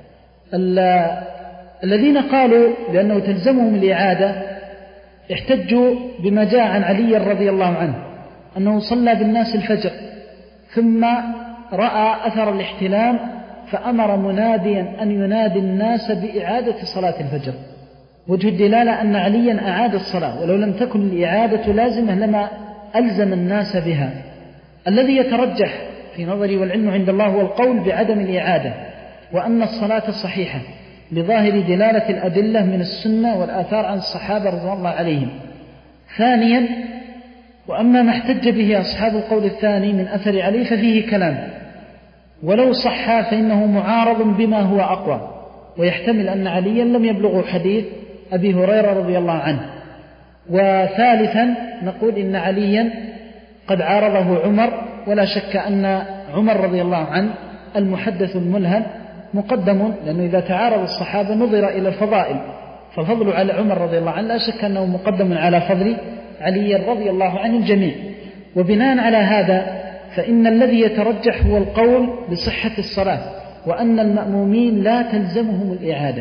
الذين قالوا بأنه تلزمهم الإعادة احتجوا بما جاء عن علي رضي الله عنه أنه صلى بالناس الفجر ثم رأى أثر الاحتلام فأمر مناديا أن ينادي الناس بإعادة صلاة الفجر. وجه الدلالة أن عليا أعاد الصلاة، ولو لم تكن الإعادة لازمة لما ألزم الناس بها. الذي يترجح في نظري والعلم عند الله هو القول بعدم الإعادة، وأن الصلاة صحيحة لظاهر دلالة الأدلة من السنة والآثار عن الصحابة رضوان الله عليهم. ثانيا وأما ما احتج به أصحاب القول الثاني من أثر علي ففيه كلام، ولو صح فإنه معارض بما هو أقوى، ويحتمل أن عليا لم يبلغ حديث أبي هريرة رضي الله عنه. وثالثا نقول إن عليا قد عارضه عمر، ولا شك أن عمر رضي الله عنه المحدث الملهم مقدم، لأنه إذا تعارض الصحابة نظر إلى الفضائل، فالفضل على عمر رضي الله عنه لا شك أنه مقدم على فضل علي رضي الله عنه الجميع. وبناء على هذا فإن الذي يترجح هو القول بصحة الصلاة، وأن المأمومين لا تلزمهم الإعادة.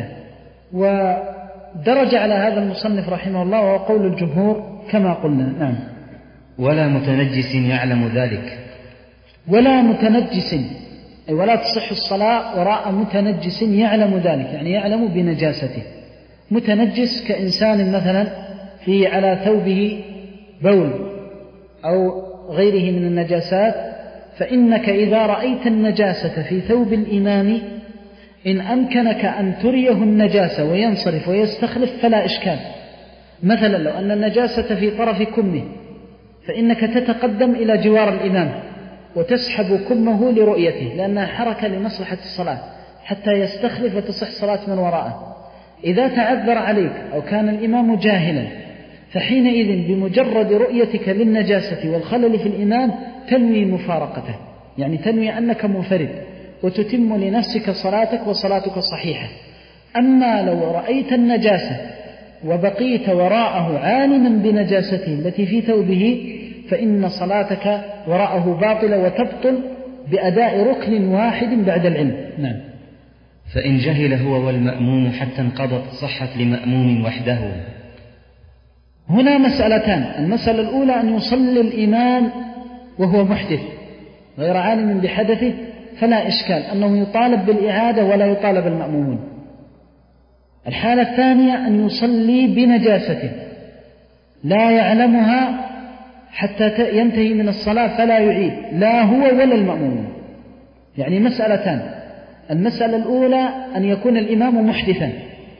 ودرج على هذا المصنف رحمه الله وهو قول الجمهور كما قلنا. نعم. ولا متنجس يعلم ذلك. ولا متنجس أي ولا تصح الصلاة وراء متنجس يعلم ذلك، يعني يعلم بنجاسته. متنجس كإنسان مثلا في على ثوبه بول أو غيره من النجاسات، فإنك إذا رأيت النجاسة في ثوب الإمام إن أمكنك أن تريه النجاسة وينصرف ويستخلف فلا إشكال. مثلا لو أن النجاسة في طرف كمه فإنك تتقدم إلى جوار الإمام وتسحب كمه لرؤيته، لأنها حركة لمصلحة الصلاة حتى يستخلف وتصح صلاة من وراءه. إذا تعذر عليك أو كان الإمام جاهلا فحينئذ بمجرد رؤيتك للنجاسة والخلل في الإمام تنوي مفارقته، يعني تنوي أنك منفرد وتتم لنفسك صلاتك وصلاتك صحيحة. أما لو رأيت النجاسة وبقيت وراءه عالما بنجاسته التي في ثوبه فإن صلاتك وراءه باطلة وتبطل بأداء ركن واحد بعد العلم. نعم. فإن جهل هو والمأموم حتى انقضت صحت لمأموم وحده. هنا مسألتان. المسألة الأولى أن يصلي الإمام وهو محدث غير عالم بحدثه فلا إشكال أنه يطالب بالإعادة ولا يطالب المأمومون. الحالة الثانية أن يصلي بنجاسته لا يعلمها حتى ينتهي من الصلاة فلا يعيد لا هو ولا المأمومون. يعني مسألتان. المسألة الأولى أن يكون الإمام محدثا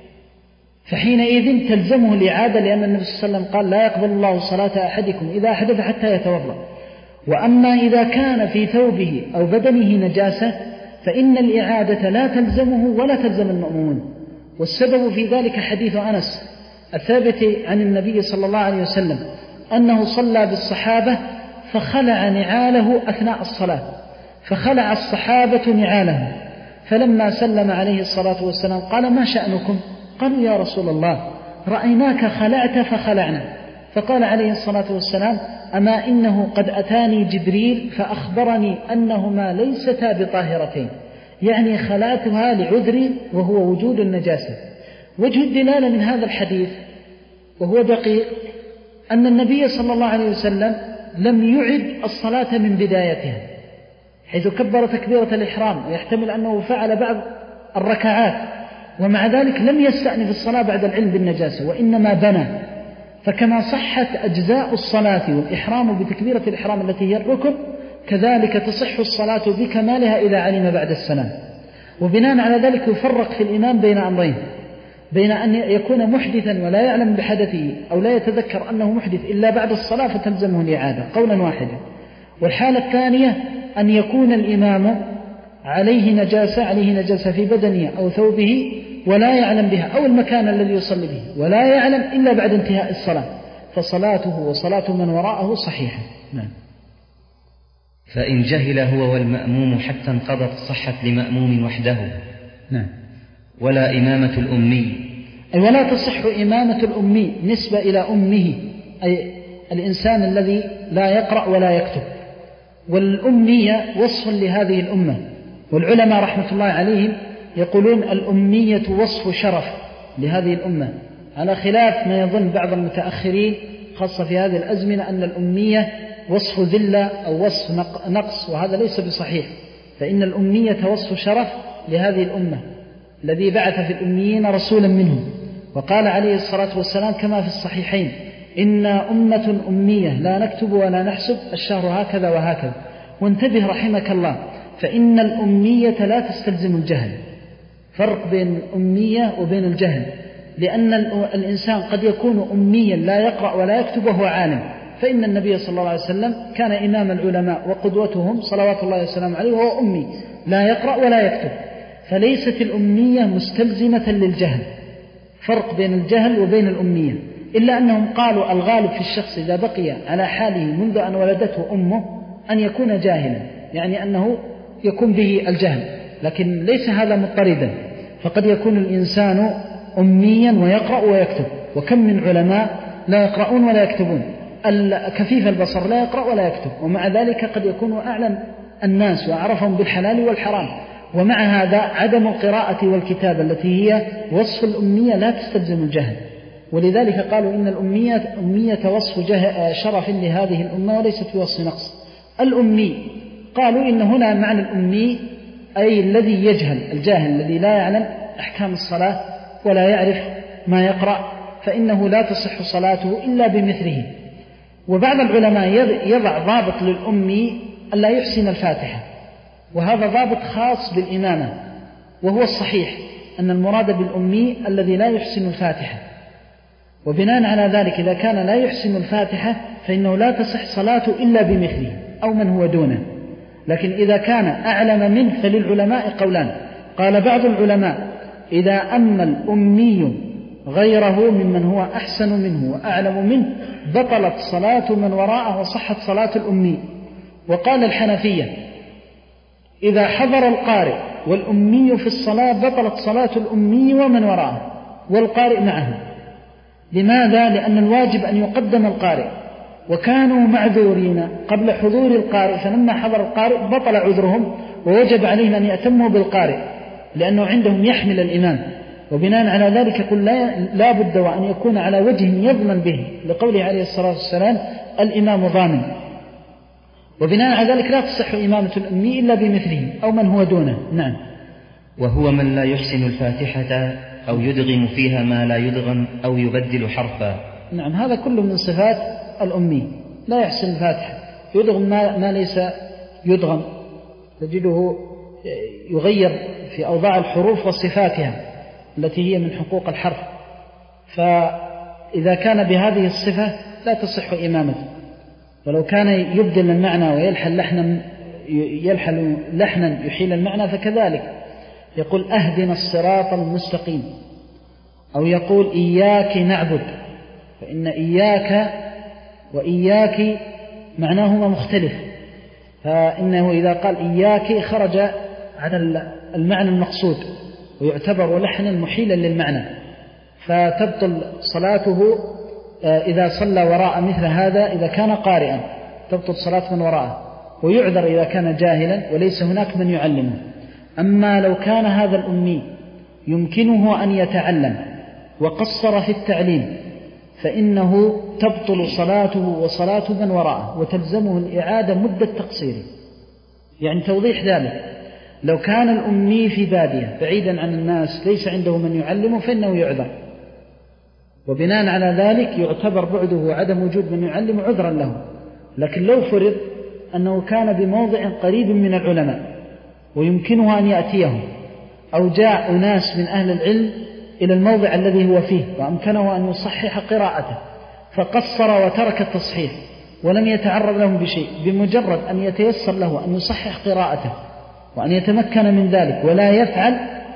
فحينئذ تلزمه الإعادة، لأن النبي صلى الله عليه وسلم قال لا يقبل الله صلاة أحدكم إذا أحدث حتى يتوضأ. وأما إذا كان في ثوبه أو بدنه نجاسة فإن الإعادة لا تلزمه ولا تلزم المأمومون. والسبب في ذلك حديث أنس الثابت عن النبي صلى الله عليه وسلم أنه صلى بالصحابة فخلع نعاله أثناء الصلاة، فخلع الصحابة نعالهم، فلما سلم عليه الصلاة والسلام قال: ما شأنكم؟ قالوا: يا رسول الله رأيناك خلعت فخلعنا. فقال عليه الصلاة والسلام: أما إنه قد أتاني جبريل فأخبرني أنهما ليستا بطاهرتين، يعني خلعتها لعذري وهو وجود النجاسة. وجه الدلالة من هذا الحديث وهو دقيق أن النبي صلى الله عليه وسلم لم يعد الصلاة من بدايتها، حيث كبر تكبيرة الإحرام، ويحتمل أنه فعل بعض الركعات، ومع ذلك لم يستأنف الصلاة بعد العلم بالنجاسة، وإنما بنى. فكما صحت أجزاء الصلاة والإحرام بتكبيرة الإحرام التي هي الركن، كذلك تصح الصلاة بكمالها إذا علم بعد السلام. وبناء على ذلك يفرق في الإمام بين أمرين: بين أن يكون محدثا ولا يعلم بحدثه، أو لا يتذكر أنه محدث إلا بعد الصلاة فتلزمه الإعادة قولا واحدا. والحالة الثانية أن يكون الإمام عليه نجاسة عليه نجاسة في بدنه أو ثوبه ولا يعلم بها، أو المكان الذي يصلي به ولا يعلم إلا بعد انتهاء الصلاة، فصلاته وصلاة من وراءه صحيحة. نعم. فإن جهل هو والمأموم حتى انقضت صحت لمأموم وحده. نعم. ولا إمامة الأمي، أي ولا تصح إمامة الأمي نسبة إلى أمه، أي الإنسان الذي لا يقرأ ولا يكتب. والأمية وصف لهذه الأمة، والعلماء رحمة الله عليهم يقولون الأمية وصف شرف لهذه الأمة، على خلاف ما يظن بعض المتأخرين خاصة في هذه الأزمنة أن الأمية وصف ذلة أو وصف نقص، وهذا ليس بصحيح. فإن الأمية وصف شرف لهذه الأمة الذي بعث في الأميين رسولا منهم، وقال عليه الصلاة والسلام كما في الصحيحين: إنا أمة أمية لا نكتب ولا نحسب، الشهر هكذا وهكذا. وانتبه رحمك الله، فإن الأمية لا تستلزم الجهل، فرق بين الأمية وبين الجهل، لأن الإنسان قد يكون أميا لا يقرأ ولا يكتب وهو عالم، فإن النبي صلى الله عليه وسلم كان إمام العلماء وقدوتهم صلوات الله وسلامه عليه وهو أمي لا يقرأ ولا يكتب، فليست الأمية مستلزمة للجهل، فرق بين الجهل وبين الأمية. إلا أنهم قالوا الغالب في الشخص إذا بقي على حاله منذ أن ولدته أمه أن يكون جاهلا، يعني أنه يكون به الجهل، لكن ليس هذا مضطردا، فقد يكون الإنسان أميا ويقرأ ويكتب. وكم من علماء لا يقرؤون ولا يكتبون، كفيف البصر لا يقرأ ولا يكتب، ومع ذلك قد يكون أعلم الناس وأعرفهم بالحلال والحرام. ومع هذا عدم القراءة والكتابة التي هي وصف الأمية لا تستلزم الجهل، ولذلك قالوا إن الأمية أمية وصف شرف لهذه الأمة وليست بوصف نقص. الأمي قالوا إن هنا معنى الأمي أي الذي يجهل، الجاهل الذي لا يعلم أحكام الصلاة ولا يعرف ما يقرأ، فإنه لا تصح صلاته إلا بمثله. وبعض العلماء يضع ضابط للأمي ألا يحسن الفاتحة، وهذا ضابط خاص بالإمامة، وهو الصحيح أن المراد بالأمي الذي لا يحسن الفاتحة. وبناء على ذلك إذا كان لا يحسن الفاتحة فإنه لا تصح صلاته إلا بمثله أو من هو دونه. لكن إذا كان أعلم منه فللعلماء قولان. قال بعض العلماء: إذا أما الأمي غيره ممن هو أحسن منه وأعلم منه بطلت صلاة من وراءه وصحت صلاة الأمي. وقال الحنفية: إذا حضر القارئ والأمي في الصلاة بطلت صلاة الأمي ومن وراءه والقارئ معه. لماذا؟ لأن الواجب أن يقدم القارئ، وكانوا معذورين قبل حضور القارئ، فلما حضر القارئ بطل عذرهم ووجب عليهم أن يأتموا بالقارئ لأنه عندهم يحمل الإمام. وبناء على ذلك يقول لا, لا بد وأن يكون على وجه يضمن به، لقوله عليه الصلاة والسلام: الإمام ضامن. وبناء على ذلك لا تصح إمامة الأمي إلا بمثله أو من هو دونه. نعم. وهو من لا يحسن الفاتحة أو يدغم فيها ما لا يدغم أو يبدل حرفا. نعم، هذا كله من صفات الأمي، لا يحسن الفاتحة، يدغم ما, ما ليس يدغم، تجده يغير في أوضاع الحروف وصفاتها التي هي من حقوق الحرف، فإذا كان بهذه الصفة لا تصح إمامته. ولو كان يبدل المعنى ويلحن لحنا يلحن لحنا يحيل المعنى فكذلك، يقول: أهدنا الصراط المستقيم، أو يقول: إياك نعبد، فإن إياك وإياك معناهما مختلف، فإنه إذا قال إياك خرج عن المعنى المقصود ويعتبر لحنا محيلا للمعنى، فتبطل صلاته إذا صلى وراء مثل هذا إذا كان قارئا، تبطل صلاة من وراءه، ويعذر إذا كان جاهلا وليس هناك من يعلمه. أما لو كان هذا الأمي يمكنه أن يتعلم وقصر في التعليم فإنه تبطل صلاته وصلاة من وراءه وتلزمه الإعادة مدة تقصيره. يعني توضيح ذلك، لو كان الأمي في بادية بعيدا عن الناس ليس عنده من يعلمه فإنه يعذر، وبناء على ذلك يعتبر بعده وعدم وجود من يعلم عذرا له. لكن لو فرض أنه كان بموضع قريب من العلماء ويمكنه أن يأتيهم، أو جاء أناس من أهل العلم إلى الموضع الذي هو فيه وأمكنه أن يصحح قراءته فقصر وترك التصحيح ولم يتعرض لهم بشيء، بمجرد أن يتيسر له أن يصحح قراءته وأن يتمكن من ذلك ولا يفعل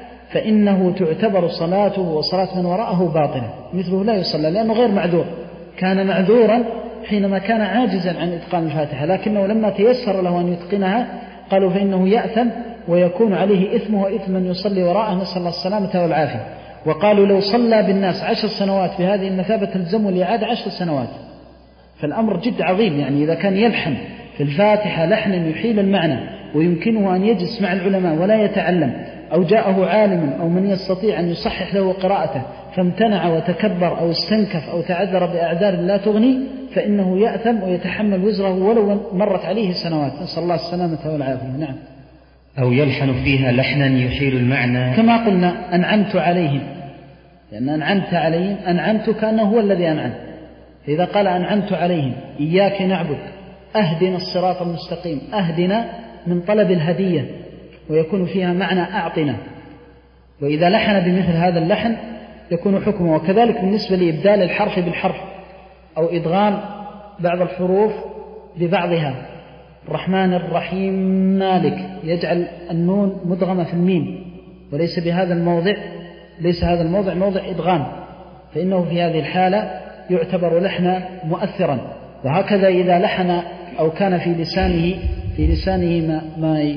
فإنه تعتبر صلاته وصلاة من وراءه باطلة، مثله لا يصلى لأنه غير معذور. كان معذورا حينما كان عاجزا عن إتقان الفاتحة، لكنه لما تيسر له أن يتقنها قالوا فإنه يأثم ويكون عليه إثمه وإثم من يصلي وراءه، نسأل الله السلامة والعافية. وقالوا لو صلى بالناس عشر سنوات بهذه المثابة تلزمه الإعادة عشر سنوات. فالأمر جد عظيم. يعني إذا كان يلحن في الفاتحة لحنا يحيل المعنى ويمكنه أن يجلس مع العلماء ولا يتعلم، أو جاءه عالم أو من يستطيع أن يصحح له قراءته فامتنع وتكبر أو استنكف أو تعذر بأعذار لا تغني، فإنه يأثم ويتحمل وزره ولو مرت عليه سنوات، نسأل الله السلامة والعافية. نعم. أو يلحن فيها لحنا يحيل المعنى، كما قلنا أنعمت عليهم، لأن أنعمت عليهم أنعمت كأنه هو الذي أنعم. إذا قال أنعمت عليهم إياك نعبد أهدنا الصراط المستقيم، أهدنا من طلب الهدية ويكون فيها معنى أعطنا. وإذا لحن بمثل هذا اللحن يكون حكمه. وكذلك بالنسبة لإبدال الحرف بالحرف أو إدغام بعض الحروف ببعضها، الرحمن الرحيم مالك يجعل النون مدغمة في الميم وليس بهذا الموضع، ليس هذا الموضع موضع إدغام، فإنه في هذه الحالة يعتبر لحنا مؤثرا. وهكذا إذا لحن أو كان في لسانه في لسانه ما, ما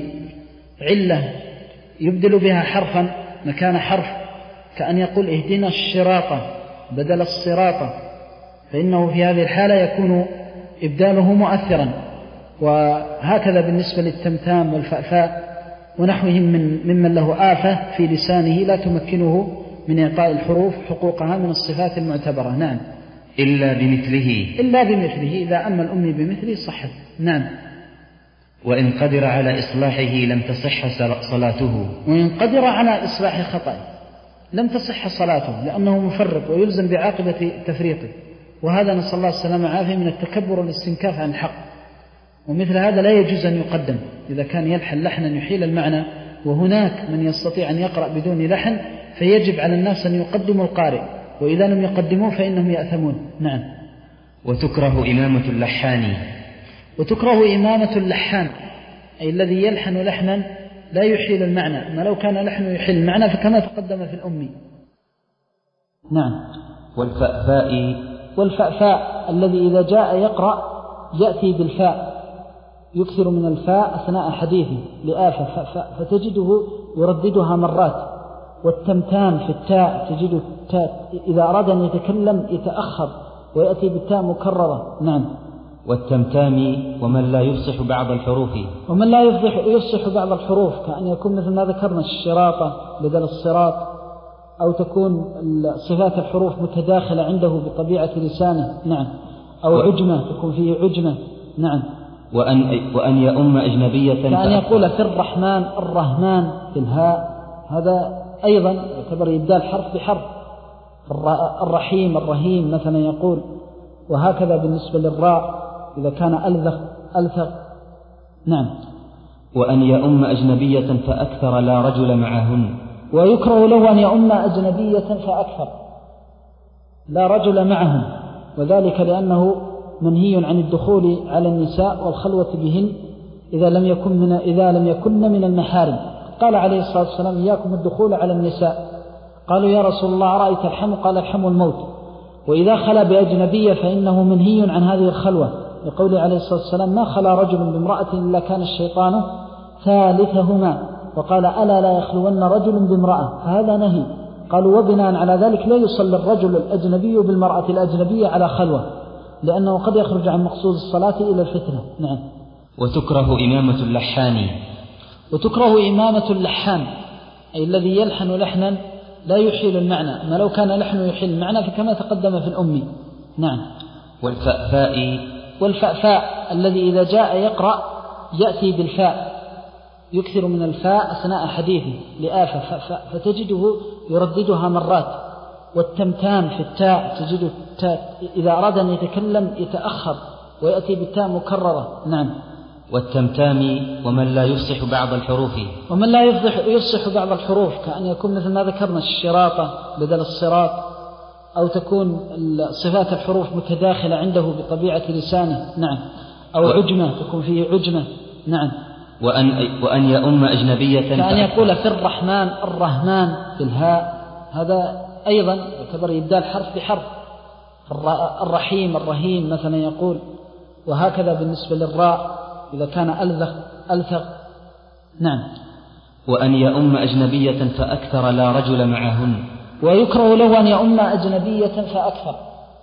علة يبدل بها حرفا مكان حرف، كأن يقول اهدنا الشراط بدل الصراط، فإنه في هذه الحالة يكون إبداله مؤثرا. وهكذا بالنسبة للتمتام والفأفاء ونحوهم من ممن له آفة في لسانه لا تمكنه من إعطاء الحروف حقوقها من الصفات المعتبرة. نعم. إلا بمثله إلا بمثله إذا أما الأمي بمثله صحت. نعم. وإن قدر على إصلاحه لم تصح صلاته، وإن قدر على إصلاح خطأ لم تصح صلاته لأنه مفرط ويلزم بعاقبة تفريطه، وهذا نسأل الله السلامة والعافية من التكبر والاستنكاف عن الحق. ومثل هذا لا يجوز أن يقدم إذا كان يلحن لحنا يحيل المعنى وهناك من يستطيع أن يقرأ بدون لحن، فيجب على الناس أن يقدموا القارئ، وإذا لم يقدموه فإنهم يأثمون. نعم. وتكره إمامة اللحان، وتكره إمامة اللحان أي الذي يلحن لحنا لا يحيل المعنى، ما لو كان لحن يحيل المعنى فكما تقدم في الأمي. نعم. والفأفاء، والفأفاء الذي إذا جاء يقرأ يأتي بالفاء، يكثر من الفاء أثناء حديثه لآفة فأفاء فتجده يرددها مرات. والتمتام في التاء تجده التاء إذا أراد أن يتكلم يتأخر ويأتي بالتاء مكررة. نعم. والتمتام ومن لا يفصح بعض الحروف، ومن لا يفصح, يفصح بعض الحروف كأن يكون مثل ما ذكرنا الشراطة بدل الصراط، أو تكون صفات الحروف متداخلة عنده بطبيعة لسانه. نعم. أو عجمة تكون فيه عجمة. نعم. وأن, وأن يؤم أجنبية كأن يقول في الرحمن الرحمن في الهاء، هذا أيضا يعتبر إبدال حرف بحرف. الرحيم الرحيم مثلا يقول. وهكذا بالنسبة للراء إذا كان ألثق ألثق. نعم. وأن يؤم أجنبية فأكثر لا رجل معهن، ويكره له أن يؤم أجنبية فأكثر لا رجل معهن، وذلك لأنه منهي عن الدخول على النساء والخلوة بهن إذا لم يكن من إذا لم يكن من المحارم. قال عليه الصلاة والسلام إياكم الدخول على النساء. قالوا يا رسول الله أرأيت الحم؟ قال الحم الموت. وإذا خلى بأجنبية فإنه منهي عن هذه الخلوة لقوله عليه الصلاة والسلام ما خلا رجل بامرأة إلا كان الشيطان ثالثهما، وقال ألا لا يخلون رجل بامرأة، هذا نهي. قالوا وبناء على ذلك لا يصلي الرجل الأجنبي بالمرأة الأجنبية على خلوة، لأنه قد يخرج عن مقصود الصلاة إلى الفتنة. نعم. وتكره إمامة اللحان. وتكره إمامة اللحان، أي الذي يلحن لحنا لا يحيل المعنى، ما لو كان لحن يحيل المعنى فكما تقدم في الأم. نعم. والفأفاء. والفأفاء الذي إذا جاء يقرأ يأتي بالفاء، يكثر من الفاء أثناء حديثه لآفة فتجده يرددها مرات. والتمتام في التاء، تجد التاء إذا أراد أن يتكلم يتأخر ويأتي بالتاء مكررة. نعم. والتمتام ومن لا يفصح بعض الحروف. ومن لا يفصح, يفصح بعض الحروف، كأن يكون مثل ما ذكرنا الشراطة بدل الصراط، أو تكون صفات الحروف متداخلة عنده بطبيعة لسانه. نعم. أو عجمة، تكون فيه عجمة. نعم. وأن, وأن يؤم أجنبية، كأن يقول في الرحمن الرحمن في الهاء، هذا أيضا يعتبر يبدال حرف بحرف. الرحيم الرحيم مثلا يقول، وهكذا بالنسبة للراء إذا كان ألثغ ألثغ. نعم. وأن يؤم أجنبية فأكثر لا رجل معهن. ويكره له أن يؤم أجنبية فأكثر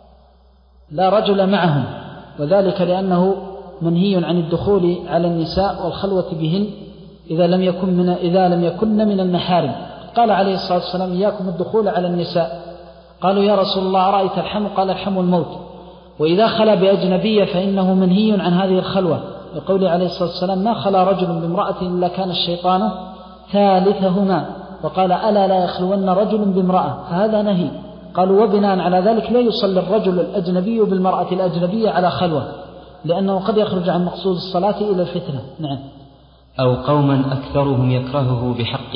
لا رجل معهم، وذلك لأنه منهي عن الدخول على النساء والخلوة بهن إذا لم يكن من إذا لم يكن من المحارم. قال عليه الصلاة والسلام إياكم الدخول على النساء. قالوا يا رسول الله أرأيت الحم؟ قال الحم الموت. وإذا خلا بأجنبية فإنه منهي عن هذه الخلوة، لقوله عليه الصلاة والسلام ما خلا رجل بامرأة إلا كان الشيطان ثالثهما، وقال ألا لا يخلون رجل بامرأة، هذا نهي. قالوا وبناء على ذلك لا يصلي الرجل الأجنبي بالمرأة الأجنبية على خلوة، لأنه قد يخرج عن مقصود الصلاة إلى الفتنة. نعم. أو قوما أكثرهم يكرهه بحق.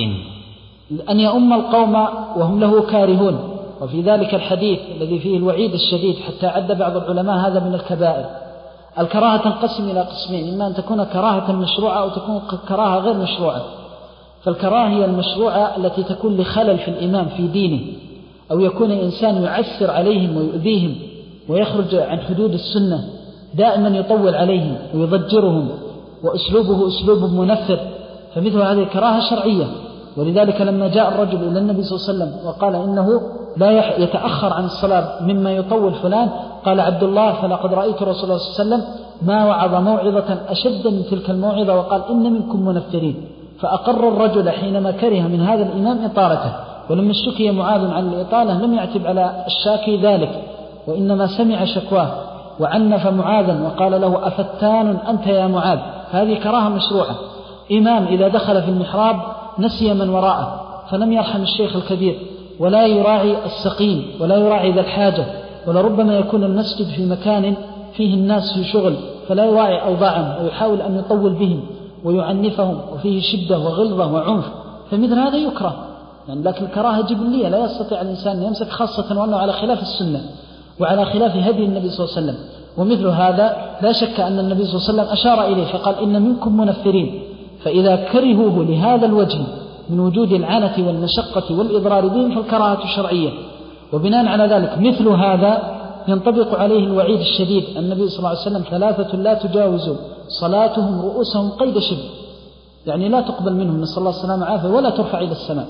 أن يؤم القوم وهم له كارهون، وفي ذلك الحديث الذي فيه الوعيد الشديد حتى عد بعض العلماء هذا من الكبائر. الكراهة تنقسم إلى قسمين، إما أن تكون كراهة مشروعة أو تكون كراهة غير مشروعة. فالكراهة هي المشروعة التي تكون لخلل في الإمام في دينه، أو يكون إنسان يعسر عليهم ويؤذيهم ويخرج عن حدود السنة، دائما يطول عليهم ويضجرهم وأسلوبه أسلوب منفر، فمثل هذه الكراهة شرعية. ولذلك لما جاء الرجل إلى النبي صلى الله عليه وسلم وقال إنه لا يتأخر عن الصلاة مما يطول فلان، قال عبد الله فلقد رأيت رسول الله صلى الله عليه وسلم ما وعظ موعظة أشد من تلك الموعظة وقال إن منكم منفرين. فأقر الرجل حينما كره من هذا الإمام إطالته، ولما اشتكي معاذ عن الإطالة لم يعتب على الشاكي ذلك، وإنما سمع شكواه وعنف معاذا وقال له أفتان أنت يا معاذ. هذه كراهة مشروعة. إمام إذا دخل في المحراب نسي من وراءه فلم يرحم الشيخ الكبير ولا يراعي السقيم ولا يراعي ذا الحاجة، ولربما يكون المسجد في مكان فيه الناس في شغل فلا يراعي أوضاعهم ويحاول أن يطول بهم ويعنفهم وفيه شدة وغلظة وعنف، فمثل هذا يكره يعني. لكن الكراهة جبلية لا يستطيع الإنسان أن يمسك، خاصة وأنه على خلاف السنة وعلى خلاف هدي النبي صلى الله عليه وسلم. ومثل هذا لا شك أن النبي صلى الله عليه وسلم أشار إليه فقال إن منكم منفرين، فإذا كرهوه لهذا الوجه من وجود العنة والمشقة والإضرار بهم فالكراهة شرعية. وبناء على ذلك مثل هذا ينطبق عليه الوعيد الشديد. النبي صلى الله عليه وسلم ثلاثة لا تجاوز صلاتهم رؤوسهم قيد شبر، يعني لا تقبل منهم نسأل الله السلامة عافية ولا ترفع إلى السماء.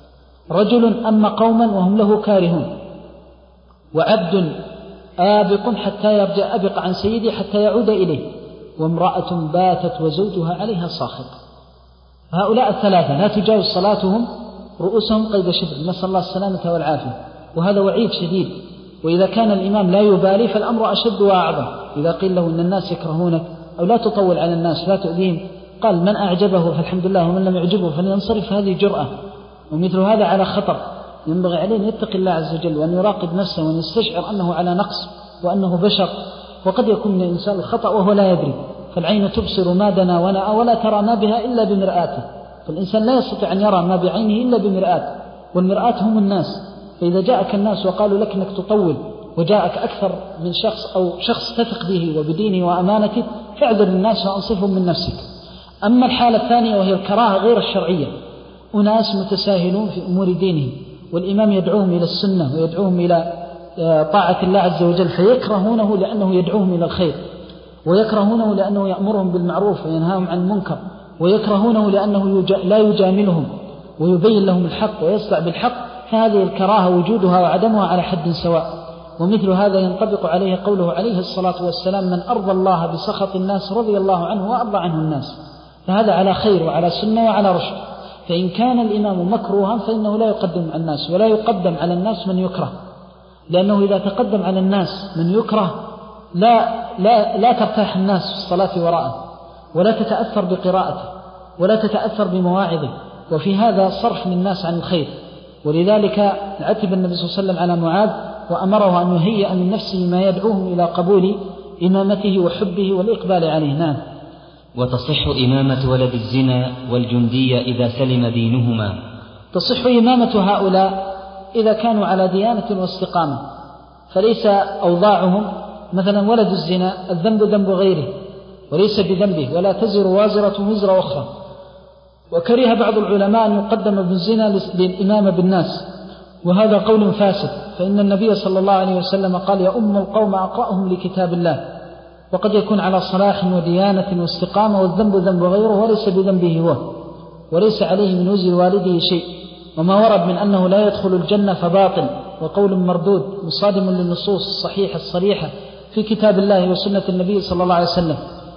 رجل أما قوما وهم له كارهون، وعبد آبق حتى يرجع أبق عن سيدي حتى يعود إليه، وامرأة باتت وزوجها عليها ساخط. هؤلاء الثلاثة لا تجاوز صلاتهم رؤوسهم قيد شبر، نسأل الله السلامة والعافية، وهذا وعيد شديد. وإذا كان الإمام لا يبالي فالأمر أشد وأعظم. إذا قيل له إن الناس يكرهونك أو لا تطول على الناس لا تؤذيهم، قال من أعجبه فالحمد لله ومن لم يعجبه فلينصرف، هذه جرأة. ومثل هذا على خطر، ينبغي عليه أن يتقي الله عز وجل وأن يراقب نفسه وأن يستشعر أنه على نقص وأنه بشر، وقد يكون من الإنسان الخطأ وهو لا يدري. فالعين تبصر ما دنا ونأى ولا ترى ما بها إلا بمرآته، فالإنسان لا يستطيع أن يرى ما بعينه إلا بمرآته، والمرآة هم الناس. فإذا جاءك الناس وقالوا لك أنك تطول وجاءك أكثر من شخص أو شخص تثق به وبدينه وأمانته فاعذر الناس وأنصفهم من نفسك. أما الحالة الثانية وهي الكراهة غير الشرعية، أناس متساهلون في أمور دينهم والإمام يدعوهم إلى السنة ويدعوهم إلى طاعة الله عز وجل فيكرهونه لأنه يدعوهم إلى الخير، ويكرهونه لأنه يأمرهم بالمعروف وينهاهم عن المنكر، ويكرهونه لأنه لا يجاملهم ويبين لهم الحق ويصدع بالحق، فهذه الكراهة وجودها وعدمها على حد سواء. ومثل هذا ينطبق عليه قوله عليه الصلاة والسلام: من أرضى الله بسخط الناس رضي الله عنه وأرضى عنه الناس. فهذا على خير وعلى سنة وعلى رشد. فإن كان الإمام مكروها فإنه لا يقدم على الناس، ولا يقدم على الناس من يكره، لأنه إذا تقدم على الناس من يكره لا, لا, لا ترتاح الناس في الصلاة وراءه، ولا تتأثر بقراءته، ولا تتأثر بمواعظه، وفي هذا صرف للناس عن الخير. ولذلك عتب النبي صلى الله عليه وسلم على معاذ وأمره أن يهيئ من نفسه ما يدعوهم إلى قبول إمامته وحبه والإقبال عليه. نعم. وتصح إمامة ولد الزنا والجندية إذا سلم دينهما. تصح إمامة هؤلاء إذا كانوا على ديانة واستقامة، فليس أوضاعهم مثلا ولد الزنا الذنب ذنب غيره وليس بذنبه، ولا تزر وازرة وزر أخرى. وكره بعض العلماء أن يقدم ابن الزنا للإمامة بالناس، وهذا قول فاسد، فإن النبي صلى الله عليه وسلم قال: يا أم القوم أقرأهم لكتاب الله. وقد يكون على صلاح وديانة واستقامة والذنب ذنب غيره وليس بذنبه هو، وليس عليه من وزر والده شيء. وما ورد من أنه لا يدخل الجنة فباطل وقول مردود مصادم للنصوص الصحيحة الصريحة في كتاب الله وسنة النبي صلى الله عليه وسلم،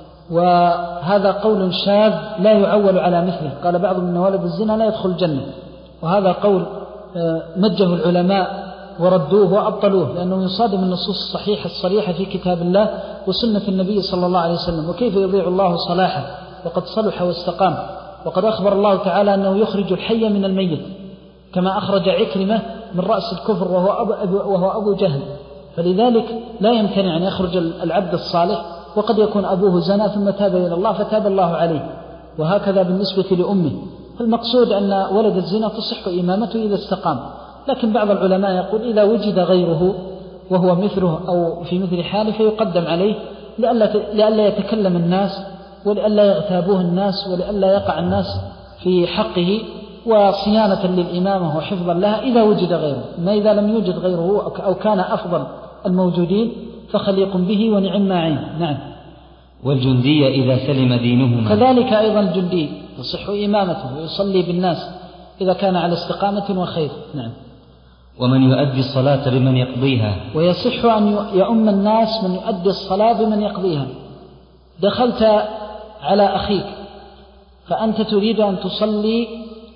وهذا قول شاذ لا يعول على مثله. قال بعض من ولد الزنا لا يدخل الجنة، وهذا قول مجه العلماء وردوه وأبطلوه، لأنه يصادم النصوص الصحيحة الصريحة في كتاب الله وسنة النبي صلى الله عليه وسلم. وكيف يضيع الله صلاحه وقد صلح واستقام؟ وقد أخبر الله تعالى أنه يخرج الحي من الميت، كما أخرج عكرمة من رأس الكفر وهو أبو, وهو أبو جهل. فلذلك لا يمتنع أن يخرج العبد الصالح وقد يكون أبوه زنا ثم تاب إلى الله فتاب الله عليه، وهكذا بالنسبة لأمه. فالمقصود أن ولد الزنا تصح إمامته إذا استقام. لكن بعض العلماء يقول إذا وجد غيره وهو مثله أو في مثل حاله فيقدم عليه لئلا يتكلم الناس ولئلا يغتابوه الناس ولئلا يقع الناس في حقه، وصيانة للإمامة وحفظا لها إذا وجد غيره. ما إذا لم يوجد غيره أو كان أفضل الموجودين فخليق به ونعم عين. نعم. والجندية إذا سلم دينهما. كذلك أيضا الجندي تصح إمامته ويصلي بالناس إذا كان على استقامة وخير. نعم. ومن يؤدي الصلاة بمن يقضيها. ويصح أن يؤم الناس من يؤدي الصلاة بمن يقضيها. دخلت على أخيك فأنت تريد أن تصلي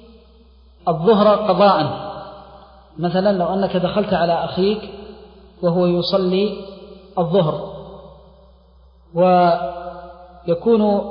الظهر قضاء، مثلا لو أنك دخلت على أخيك وهو يصلي الظهر، ويكون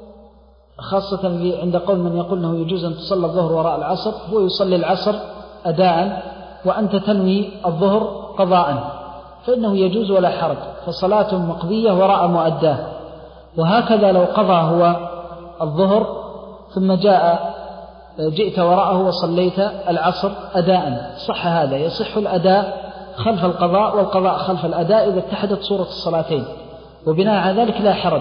خاصة عند قول من يقول أنه يجوز أن تصلي الظهر وراء العصر، هو يصلي العصر أداء وأنت تنوي الظهر قضاء، فإنه يجوز ولا حرج، فصلاة مقضية وراء مؤداه. وهكذا لو قضى هو الظهر ثم جاء جئت وراءه وصليت العصر أداء، صح هذا، يصح الأداء خلف القضاء والقضاء خلف الأداء إذا اتحدت صورة الصلاتين، وبناء على ذلك لا حرج.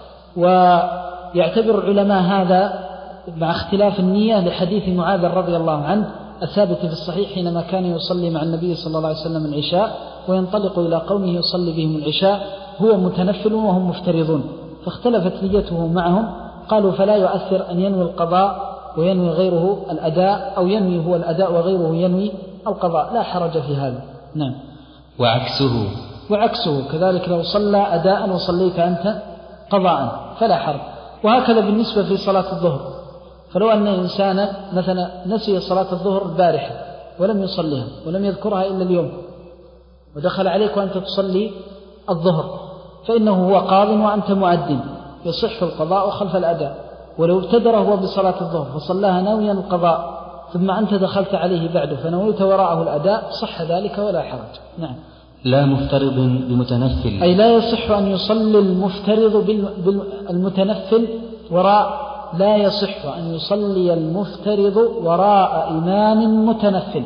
ويعتبر العلماء هذا مع اختلاف النية لحديث معاذ رضي الله عنه الثابت في الصحيح حينما كان يصلي مع النبي صلى الله عليه وسلم العشاء وينطلق إلى قومه يصلي بهم العشاء، هو متنفل وهم مفترضون، فاختلفت نيته معهم، قالوا فلا يؤثر أن ينوي القضاء وينوي غيره الأداء، أو ينوي هو الأداء وغيره ينوي القضاء، لا حرج في هذا. نعم. وعكسه وعكسه كذلك لو صلى أداء وصليت أنت قضاء فلا حرج. وهكذا بالنسبة في صلاة الظهر، فلو أن إنسانا مثلا نسي صلاة الظهر البارحة ولم يصليها ولم يذكرها إلا اليوم، ودخل عليك وأنت تصلي الظهر، فإنه هو قاض وأنت مؤدٍ، يصح القضاء خلف الأداء. ولو ابتدر هو بصلاة الظهر فصلاها ناويا القضاء ثم أنت دخلت عليه بعده فنويت وراءه الأداء صح ذلك ولا حرج. نعم. لا مفترض بمتنفل، أي لا يصح أن يصلي المفترض بالمتنفل وراء، لا يصح أن يصلي المفترض وراء إمام متنفل.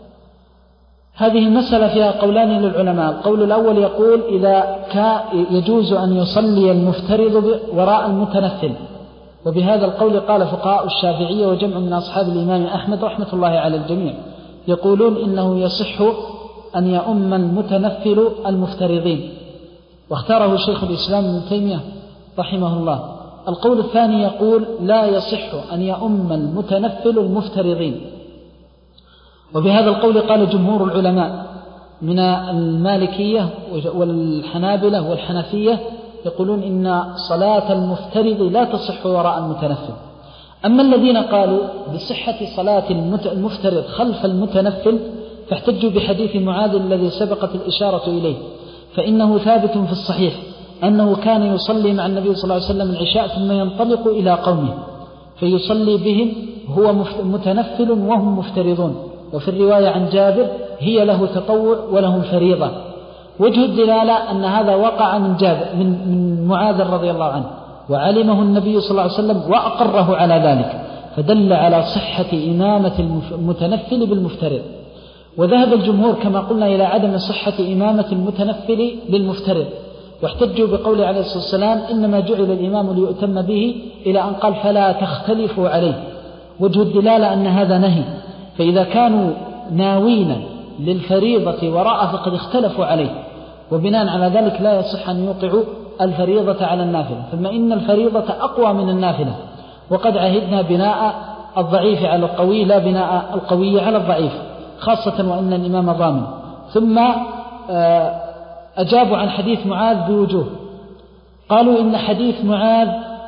هذه المسألة فيها قولان للعلماء. القول الأول يقول إذا كان يجوز أن يصلي المفترض وراء المتنفل، وبهذا القول قال فقهاء الشافعية وجمع من أصحاب الإمام أحمد رحمة الله على الجميع، يقولون إنه يصح أن يؤم المتنفل المفترضين. واختاره شيخ الإسلام ابن تيمية رحمه الله. القول الثاني يقول لا يصح أن يؤم المتنفل المفترضين، وبهذا القول قال جمهور العلماء من المالكية والحنابلة والحنفية، يقولون إن صلاة المفترض لا تصح وراء المتنفل. أما الذين قالوا بصحة صلاة المفترض خلف المتنفل فاحتجوا بحديث معاذ الذي سبقت الإشارة إليه، فإنه ثابت في الصحيح أنه كان يصلي مع النبي صلى الله عليه وسلم العشاء ثم ينطلق إلى قومه فيصلي بهم هو متنفل وهم مفترضون. وفي الرواية عن جابر هي له تطوع ولهم فريضة. وجه الدلالة أن هذا وقع من جابر من, من معاذ رضي الله عنه، وعلمه النبي صلى الله عليه وسلم وأقره على ذلك، فدل على صحة إمامة المتنفل بالمفترض. وذهب الجمهور كما قلنا إلى عدم صحة إمامة المتنفل للمفترض، واحتجوا بقول عليه الصلاة والسلام إنما جعل الإمام ليؤتم به، إلى أن قال فلا تختلفوا عليه. وجه الدلالة أن هذا نهي، فإذا كانوا ناوين للفريضة وراء فقد اختلفوا عليه، وبناء على ذلك لا يصح أن يوقعوا الفريضة على النافلة، ثم إن الفريضة أقوى من النافلة، وقد عهدنا بناء الضعيف على القوي لا بناء القوي على الضعيف، خاصة وإن الإمام ضامن. ثم أجابوا عن حديث معاذ بوجوه، قالوا إن حديث معاذ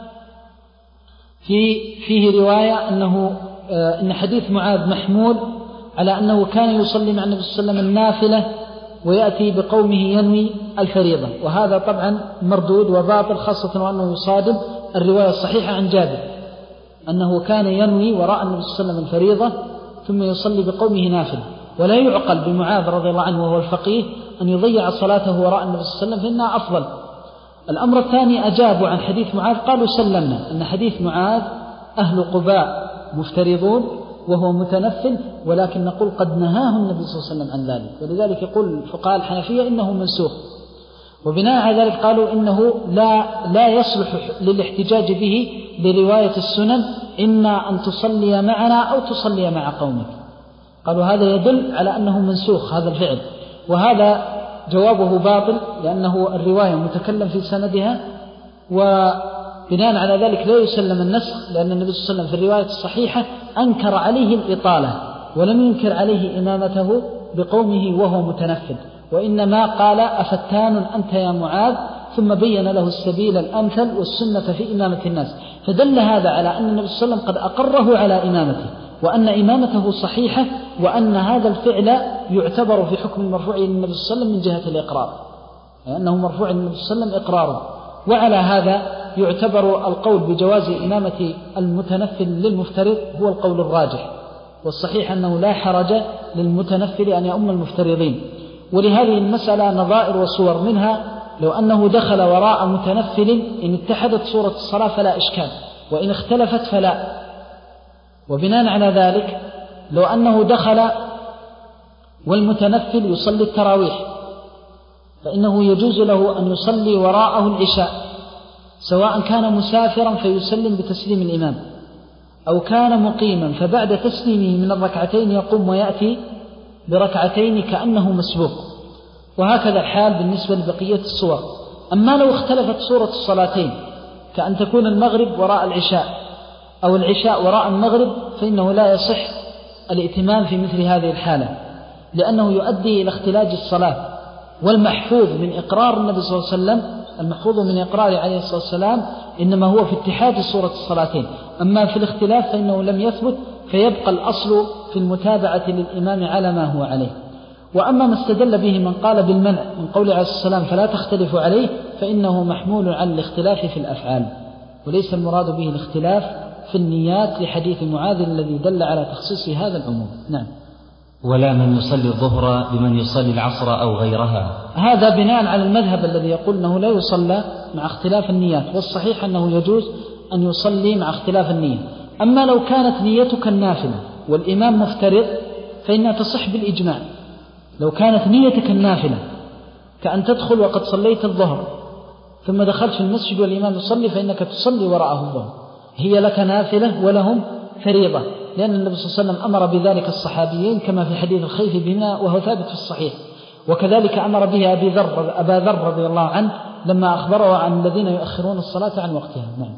في فيه رواية أنه إن حديث معاذ محمول على أنه كان يصلي مع النبي صلى الله عليه وسلم النافلة ويأتي بقومه ينوي الفريضة، وهذا طبعا مردود وباطل، خاصة وأنه يصادم الرواية الصحيحة عن جابر أنه كان ينوي وراء النبي صلى الله عليه وسلم الفريضة ثم يصلي بقومه نافلة. ولا يعقل بمعاذ رضي الله عنه وهو الفقيه أن يضيع صلاته وراء النبي صلى الله عليه وسلم، فإنها أفضل. الأمر الثاني أجابوا عن حديث معاذ، قالوا سلمنا أن حديث معاذ أهل قباء مفترضون وهو متنفل، ولكن نقول قد نهاه النبي صلى الله عليه وسلم عن ذلك، ولذلك يقول الفقهاء الحنفية إنه منسوخ. وبناء على ذلك قالوا إنه لا, لا يصلح للاحتجاج به برواية السنن إما أن تصلي معنا أو تصلي مع قومك. قالوا هذا يدل على أنه منسوخ هذا الفعل، وهذا جوابه باطل لأنه الرواية متكلم في سندها، وبناء على ذلك لا يسلم النسخ، لأن النبي صلى الله عليه وسلم في الرواية الصحيحة أنكر عليه الإطالة ولم ينكر عليه إمامته بقومه وهو متنفل، وإنما قال أفتان أنت يا معاذ، ثم بين له السبيل الأمثل والسنة في إمامة الناس. فدل هذا على أن النبي صلى الله عليه وسلم قد أقره على إمامته، وأن إمامته صحيحة، وأن هذا الفعل يعتبر في حكم المرفوع للنبي صلى الله عليه وسلم من جهة الإقرار، لأنه مرفوع للنبي صلى الله عليه وسلم إقراره. وعلى هذا يعتبر القول بجواز إمامة المتنفل للمفترض هو القول الراجح، والصحيح أنه لا حرج للمتنفل أن يؤم المفترضين. ولهذه المسألة نظائر وصور، منها لو أنه دخل وراء متنفل إن اتحدت صورة الصلاة فلا إشكال، وإن اختلفت فلا. وبناء على ذلك لو أنه دخل والمتنفل يصلي التراويح فإنه يجوز له أن يصلي وراءه العشاء، سواء كان مسافرا فيسلم بتسليم الإمام، أو كان مقيما فبعد تسليمه من الركعتين يقوم ويأتي بركعتين كأنه مسبوق. وهكذا الحال بالنسبة لبقية الصور. أما لو اختلفت صورة الصلاتين كأن تكون المغرب وراء العشاء أو العشاء وراء المغرب، فإنه لا يصح الائتمام في مثل هذه الحالة، لأنه يؤدي إلى اختلاج الصلاة. والمحفوظ من إقرار النبي صلى الله عليه وسلم، المحفوظ من إقرار عليه الصلاة والسلام إنما هو في اتحاد صورة الصلاتين، أما في الاختلاف فإنه لم يثبت، فيبقى الأصل في المتابعة للإمام على ما هو عليه. وأما ما استدل به من قال بالمنع من قول عليه الصلاة والسلام فلا تختلف عليه، فإنه محمول على الاختلاف في الأفعال، وليس المراد به الاختلاف في النيات لحديث معاذ الذي دل على تخصيص هذا العموم. نعم. ولا من يصلي الظهر بمن يصلي العصر أو غيرها، هذا بناء على المذهب الذي يقول أنه لا يصلى مع اختلاف النيات، والصحيح أنه يجوز أن يصلي مع اختلاف النية. أما لو كانت نيتك النافلة والإمام مفترض فإنها تصح بالإجماع. لو كانت نيتك النافلة كأن تدخل وقد صليت الظهر ثم دخلت في المسجد والإمام يصلي فإنك تصلي وراءه الظهر، هي لك نافلة ولهم فريضة، لأن النبي صلى الله عليه وسلم أمر بذلك الصحابيين كما في حديث الخيف بنا وهو ثابت في الصحيح. وكذلك أمر به أبي ذر أبا ذر رضي الله عنه لما أخبره عن الذين يؤخرون الصلاة عن وقتها. نعم.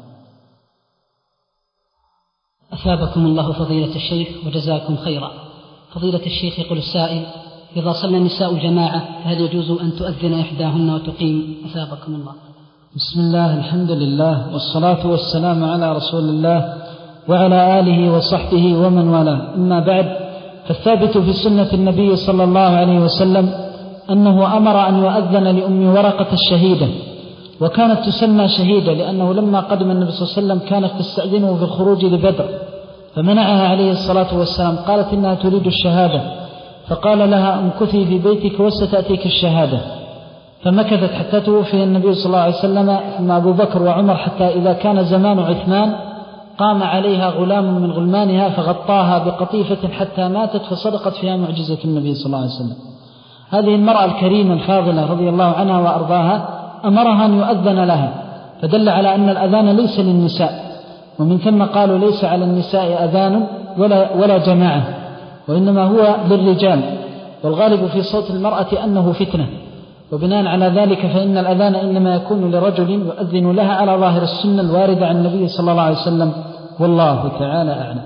أثابكم الله فضيلة الشيخ وجزاكم خيرا. فضيلة الشيخ يقول السائل: إذا صلى النساء جماعة فهل يجوز أن تؤذن إحداهن وتقيم؟ أثابكم الله. بسم الله، الحمد لله، والصلاة والسلام على رسول الله وعلى آله وصحبه ومن والاه. أما بعد، فالثابت في سنة النبي صلى الله عليه وسلم أنه أمر أن يؤذن لأم ورقة الشهيدة، وكانت تسمى شهيدة لأنه لما قدم النبي صلى الله عليه وسلم كانت تستأذنه في الخروج لبدر، فمنعها عليه الصلاة والسلام، قالت إنها تريد الشهادة، فقال لها: امكثي في بيتك وستأتيك الشهادة. فمكثت حتى توفي النبي صلى الله عليه وسلم، ثم أبو بكر وعمر، حتى إذا كان زمان عثمان قام عليها غلام من غلمانها فغطاها بقطيفة حتى ماتت، فصدقت فيها معجزة النبي صلى الله عليه وسلم. هذه المرأة الكريمة الفاضلة رضي الله عنها وأرضاها أمرها أن يؤذن لها، فدل على أن الأذان ليس للنساء، ومن ثم قالوا ليس على النساء أذان ولا, ولا جماعة، وإنما هو للرجال، والغالب في صوت المرأة أنه فتنة، وبناء على ذلك فإن الأذان إنما يكون لرجل يؤذن لها على ظاهر السنة الواردة عن النبي صلى الله عليه وسلم، والله تعالى أعلم.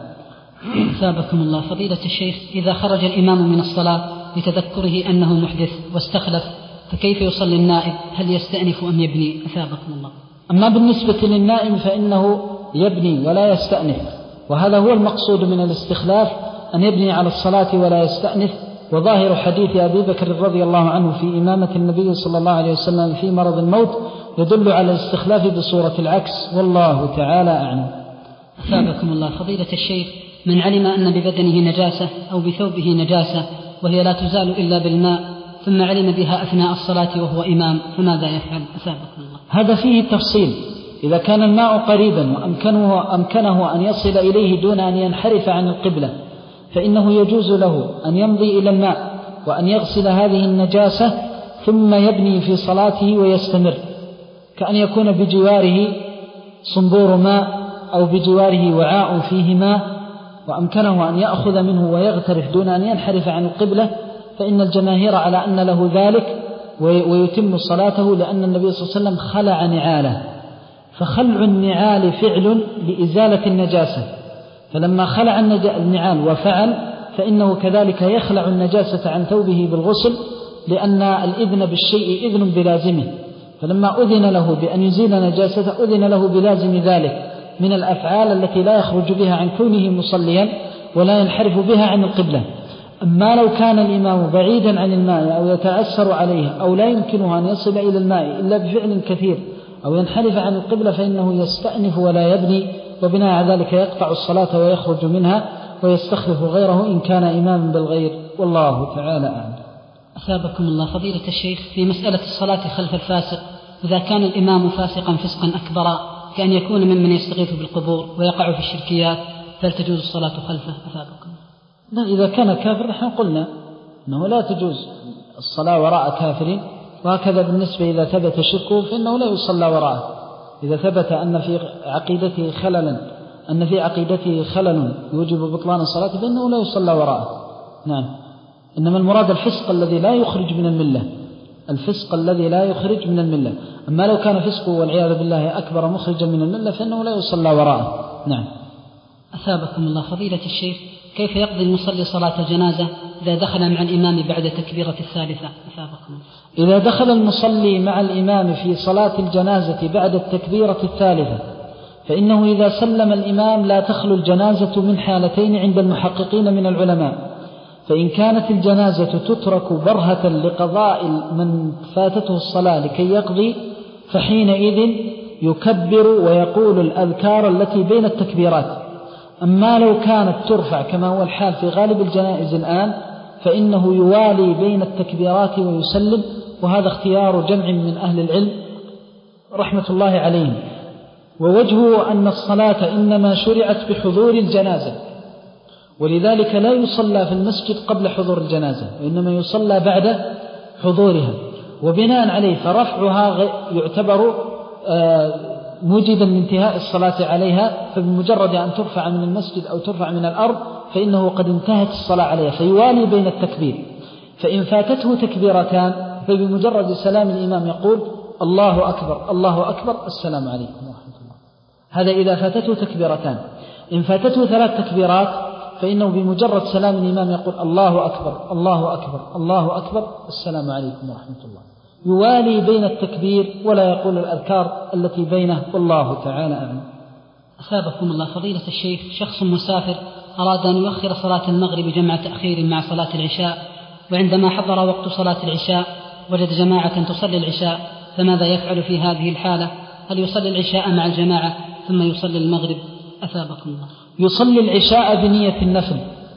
ثابكم الله. فضيلة الشيخ، إذا خرج الإمام من الصلاة لتذكره أنه محدث واستخلف، فكيف يصلي النائب؟ هل يستأنف أم يبني؟ أثابكم الله. أما بالنسبة للنائم فإنه يبني ولا يستأنف، وهذا هو المقصود من الاستخلاف، أن يبني على الصلاة ولا يستأنف. وظاهر حديث أبي بكر رضي الله عنه في إمامة النبي صلى الله عليه وسلم في مرض الموت يدل على الاستخلاف بصورة العكس، والله تعالى أعلم. أثابكم الله. فضيلة الشيخ، من علم أن ببدنه نجاسة أو بثوبه نجاسة وهي لا تزال إلا بالماء، ثم علم بها أثناء الصلاة وهو إمام، فماذا يفعل؟ أثابكم الله. هذا فيه تفصيل. إذا كان الماء قريبا وأمكنه أمكنه أن يصل إليه دون أن ينحرف عن القبلة، فإنه يجوز له أن يمضي إلى الماء وأن يغسل هذه النجاسة ثم يبني في صلاته ويستمر، كأن يكون بجواره صنبور ماء أو بجواره وعاء فيه ماء وأمكنه أن يأخذ منه ويغترف دون أن ينحرف عن القبلة، فإن الجماهير على أن له ذلك ويتم صلاته، لأن النبي صلى الله عليه وسلم خلع نعاله، فخلع النعال فعل لإزالة النجاسة، فلما خلع النعال وفعل فإنه كذلك يخلع النجاسة عن ثوبه بالغسل، لأن الإذن بالشيء إذن بلازمه، فلما أذن له بأن يزيل نجاسته أذن له بلازم ذلك من الأفعال التي لا يخرج بها عن كونه مصليا ولا ينحرف بها عن القبلة. أما لو كان الإمام بعيدا عن الماء أو يتعسر عليه أو لا يمكنه أن يصل إلى الماء إلا بفعل كثير أو ينحرف عن القبلة، فإنه يستأنف ولا يبني، وبناء على ذلك يقطع الصلاة ويخرج منها ويستخلف غيره إن كان إماما بالغير، والله تعالى أعلم. أثابكم الله. فضيلة الشيخ، في مسألة الصلاة خلف الفاسق، إذا كان الإمام فاسقا فسقا أكبر كأن يكون ممن يستغيث بالقبور ويقع في الشركيات، فهل تجوز الصلاة خلفه؟ أثابكم. لا، إذا كان كافر نحن قلنا أنه لا تجوز الصلاة وراء كافر، وهكذا بالنسبة إذا ثبت شركه فإنه لا يصلى وراءه. إذا ثبت أن في عقيدته خللا أن في عقيدته خلل يوجب بطلان الصلاة فإنه لا يصلى وراءه. نعم. إنما المراد الفسق الذي لا يخرج من الملة، الفسق الذي لا يخرج من الملة. أما لو كان فسقه والعياذ بالله أكبر مخرجا من الملة فإنه لا يصلى وراءه. نعم. أثابكم الله. فضيلة الشيخ، كيف يقضي المصلي صلاة الجنازة إذا دخل مع الإمام بعد تكبيرة الثالثة؟ أثابكم. إذا دخل المصلي مع الإمام في صلاة الجنازة بعد التكبيرة الثالثة، فإنه إذا سلم الإمام لا تخلو الجنازة من حالتين عند المحققين من العلماء، فإن كانت الجنازة تترك برهة لقضاء من فاتته الصلاة لكي يقضي، فحينئذ يكبر ويقول الأذكار التي بين التكبيرات. أما لو كانت ترفع كما هو الحال في غالب الجنائز الآن، فإنه يوالي بين التكبيرات ويسلم، وهذا اختيار جمع من أهل العلم رحمة الله عليهم. ووجهه أن الصلاة إنما شرعت بحضور الجنازة، ولذلك لا يصلى في المسجد قبل حضور الجنازة، وإنما يصلى بعد حضورها، وبناء عليه فرفعها يعتبر موجبا لانتهاء الصلاة عليها، فبمجرد أن ترفع من المسجد أو ترفع من الأرض فإنه قد انتهت الصلاة عليها، فيوالي بين التكبير. فإن فاتته تكبيرتان فبمجرد سلام الإمام يقول الله أكبر الله أكبر السلام عليكم ورحمة الله. هذا إذا فاتته تكبيرتان. إن فاتته ثلاث تكبيرات فإنه بمجرد سلام الإمام يقول الله أكبر الله أكبر الله أكبر السلام عليكم ورحمة الله، يوالي بين التكبير ولا يقول الأذكار التي بينه، والله تعالى أعلم. أثابكم الله فضيلة الشيخ، شخص مسافر أراد أن يؤخر صلاة المغرب جمع تأخير مع صلاة العشاء، وعندما حضر وقت صلاة العشاء وجد جماعة تصلي العشاء، فماذا يفعل في هذه الحالة؟ هل يصلي العشاء مع الجماعة ثم يصلي المغرب؟ أثابكم الله. يصلي العشاء بنية النفل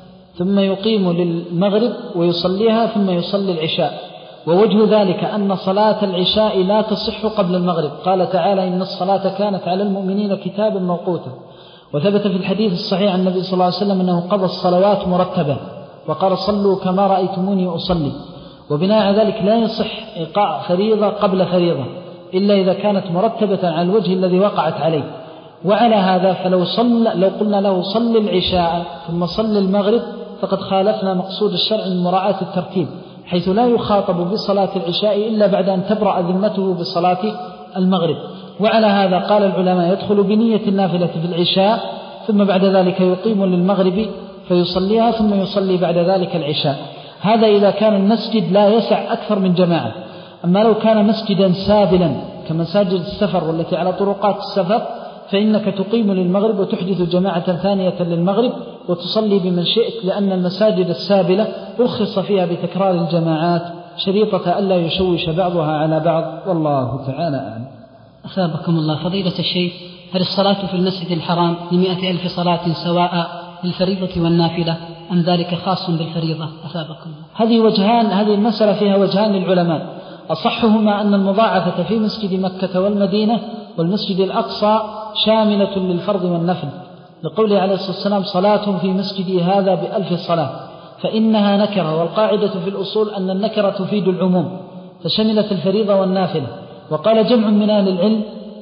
ثم يقيم للمغرب ويصليها ثم يصلي العشاء، ووجه ذلك أن صلاة العشاء لا تصح قبل المغرب، قال تعالى إن الصلاة كانت على المؤمنين كتابا موقوتا، وثبت في الحديث الصحيح عن النبي صلى الله عليه وسلم أنه قضى الصلوات مرتبة وقال صلوا كما رأيتموني أصلي، وبناء على ذلك لا يصح إيقاع فريضة قبل فريضة إلا إذا كانت مرتبة على الوجه الذي وقعت عليه. وعلى هذا فلو صل لو قلنا له صل العشاء ثم صل المغرب فقد خالفنا مقصود الشرع من مراعاة الترتيب، حيث لا يخاطب بصلاة العشاء إلا بعد أن تبرأ ذمته بصلاة المغرب. وعلى هذا قال العلماء يدخل بنية النافلة في العشاء ثم بعد ذلك يقيم للمغرب فيصليها ثم يصلي بعد ذلك العشاء. هذا إذا كان المسجد لا يسع أكثر من جماعة. أما لو كان مسجدا سابلا كمساجد السفر والتي على طرقات السفر فإنك تقيم للمغرب وتحدث جماعة ثانية للمغرب وتصلي بمن شئت، لأن المساجد السابلة رخص فيها بتكرار الجماعات شريطة ألا يشوش بعضها على بعض، والله تعالى أعلم. أثابكم الله فضيلة الشيخ، هل الصلاة في المسجد الحرام بمئة ألف صلاة سواء للفريضة والنافلة أم ذلك خاص بالفريضة؟ أثابكم الله. هذه وجهان، هذه المسألة فيها وجهان للعلماء، أصحهما أن المضاعفة في مسجد مكة والمدينة والمسجد الأقصى شاملة للفرض والنفل، لقوله عليه الصلاة والسلام صلاة في مسجدي هذا بألف صلاة، فإنها نكرة، والقاعدة في الأصول أن النكرة تفيد العموم، فشملت الفريضة والنافلة. وقال جمع من أهل العلم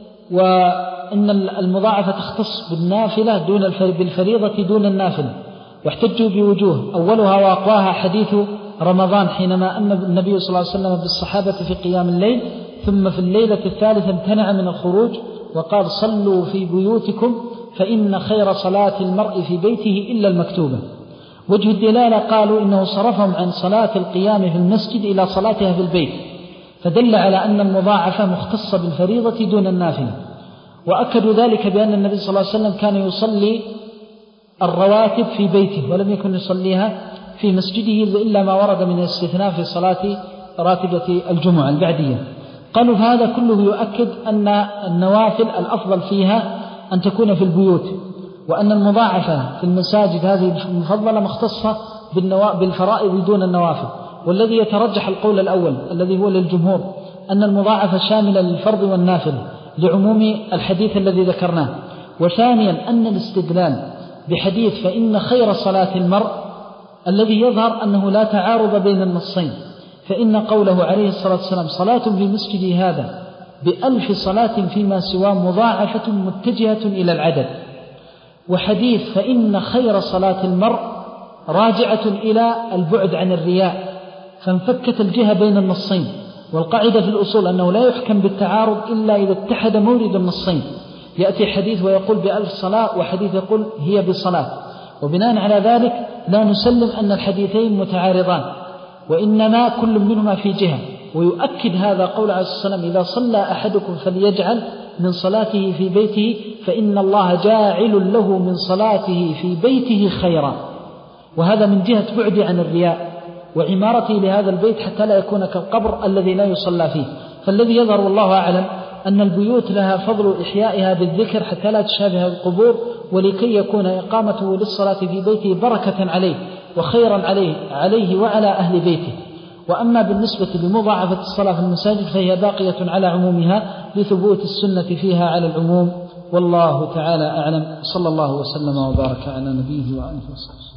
وإن المضاعفة تختص بالنافلة دون بالفريضة دون النافلة، واحتجوا بوجوه، أولها وأقواها حديث رمضان حينما أمر النبي صلى الله عليه وسلم بالصحابة في قيام الليل، ثم في الليلة الثالثة امتنع من الخروج وقال صلوا في بيوتكم فإن خير صلاة المرء في بيته إلا المكتوبة. وجه الدلالة قالوا إنه صرفهم عن صلاة القيام في المسجد إلى صلاتها في البيت، فدل على أن المضاعفة مختصة بالفريضة دون النافلة. وأكدوا ذلك بأن النبي صلى الله عليه وسلم كان يصلي الرواتب في بيته ولم يكن يصليها في مسجده إلا ما ورد من الاستثناء في صلاة راتبة الجمعة البعدية. قالوا فهذا كله يؤكد أن النوافل الأفضل فيها أن تكون في البيوت، وأن المضاعفة في المساجد هذه المفضلة مختصة بالفرائض دون النوافل. والذي يترجح القول الأول الذي هو للجمهور أن المضاعفة شاملة للفرض والنافل لعموم الحديث الذي ذكرناه. وثانيا أن الاستدلال بحديث فإن خير صلاة المرء الذي يظهر أنه لا تعارض بين النصين، فإن قوله عليه الصلاة والسلام صلاة في مسجدي هذا بألف صلاة فيما سواه مضاعفة متجهة إلى العدد، وحديث فإن خير صلاة المرء راجعة إلى البعد عن الرياء، فانفكت الجهة بين النصين. والقاعدة في الأصول أنه لا يحكم بالتعارض إلا إذا اتحد مورد النصين، يأتي حديث ويقول بألف صلاة وحديث يقول هي بصلاة، وبناء على ذلك لا نسلم أن الحديثين متعارضان، وإنما كل منهما في جهة. ويؤكد هذا قول عليه الصلاة والسلام إذا صلى أحدكم فليجعل من صلاته في بيته فإن الله جاعل له من صلاته في بيته خيرا، وهذا من جهة بعد عن الرياء وعمارته لهذا البيت حتى لا يكون كالقبر الذي لا يصلى فيه. فالذي يظهر والله أعلم أن البيوت لها فضل إحيائها بالذكر حتى لا تشابه القبور، ولكي يكون إقامته للصلاة في بيته بركة عليه وخيرا عليه عليه وعلى أهل بيته. وأما بالنسبة لمضاعفة الصلاة في المساجد فهي باقية على عمومها لثبوت السنة فيها على العموم، والله تعالى أعلم. صلى الله وسلم وبارك على نبيه وآله وصحبه.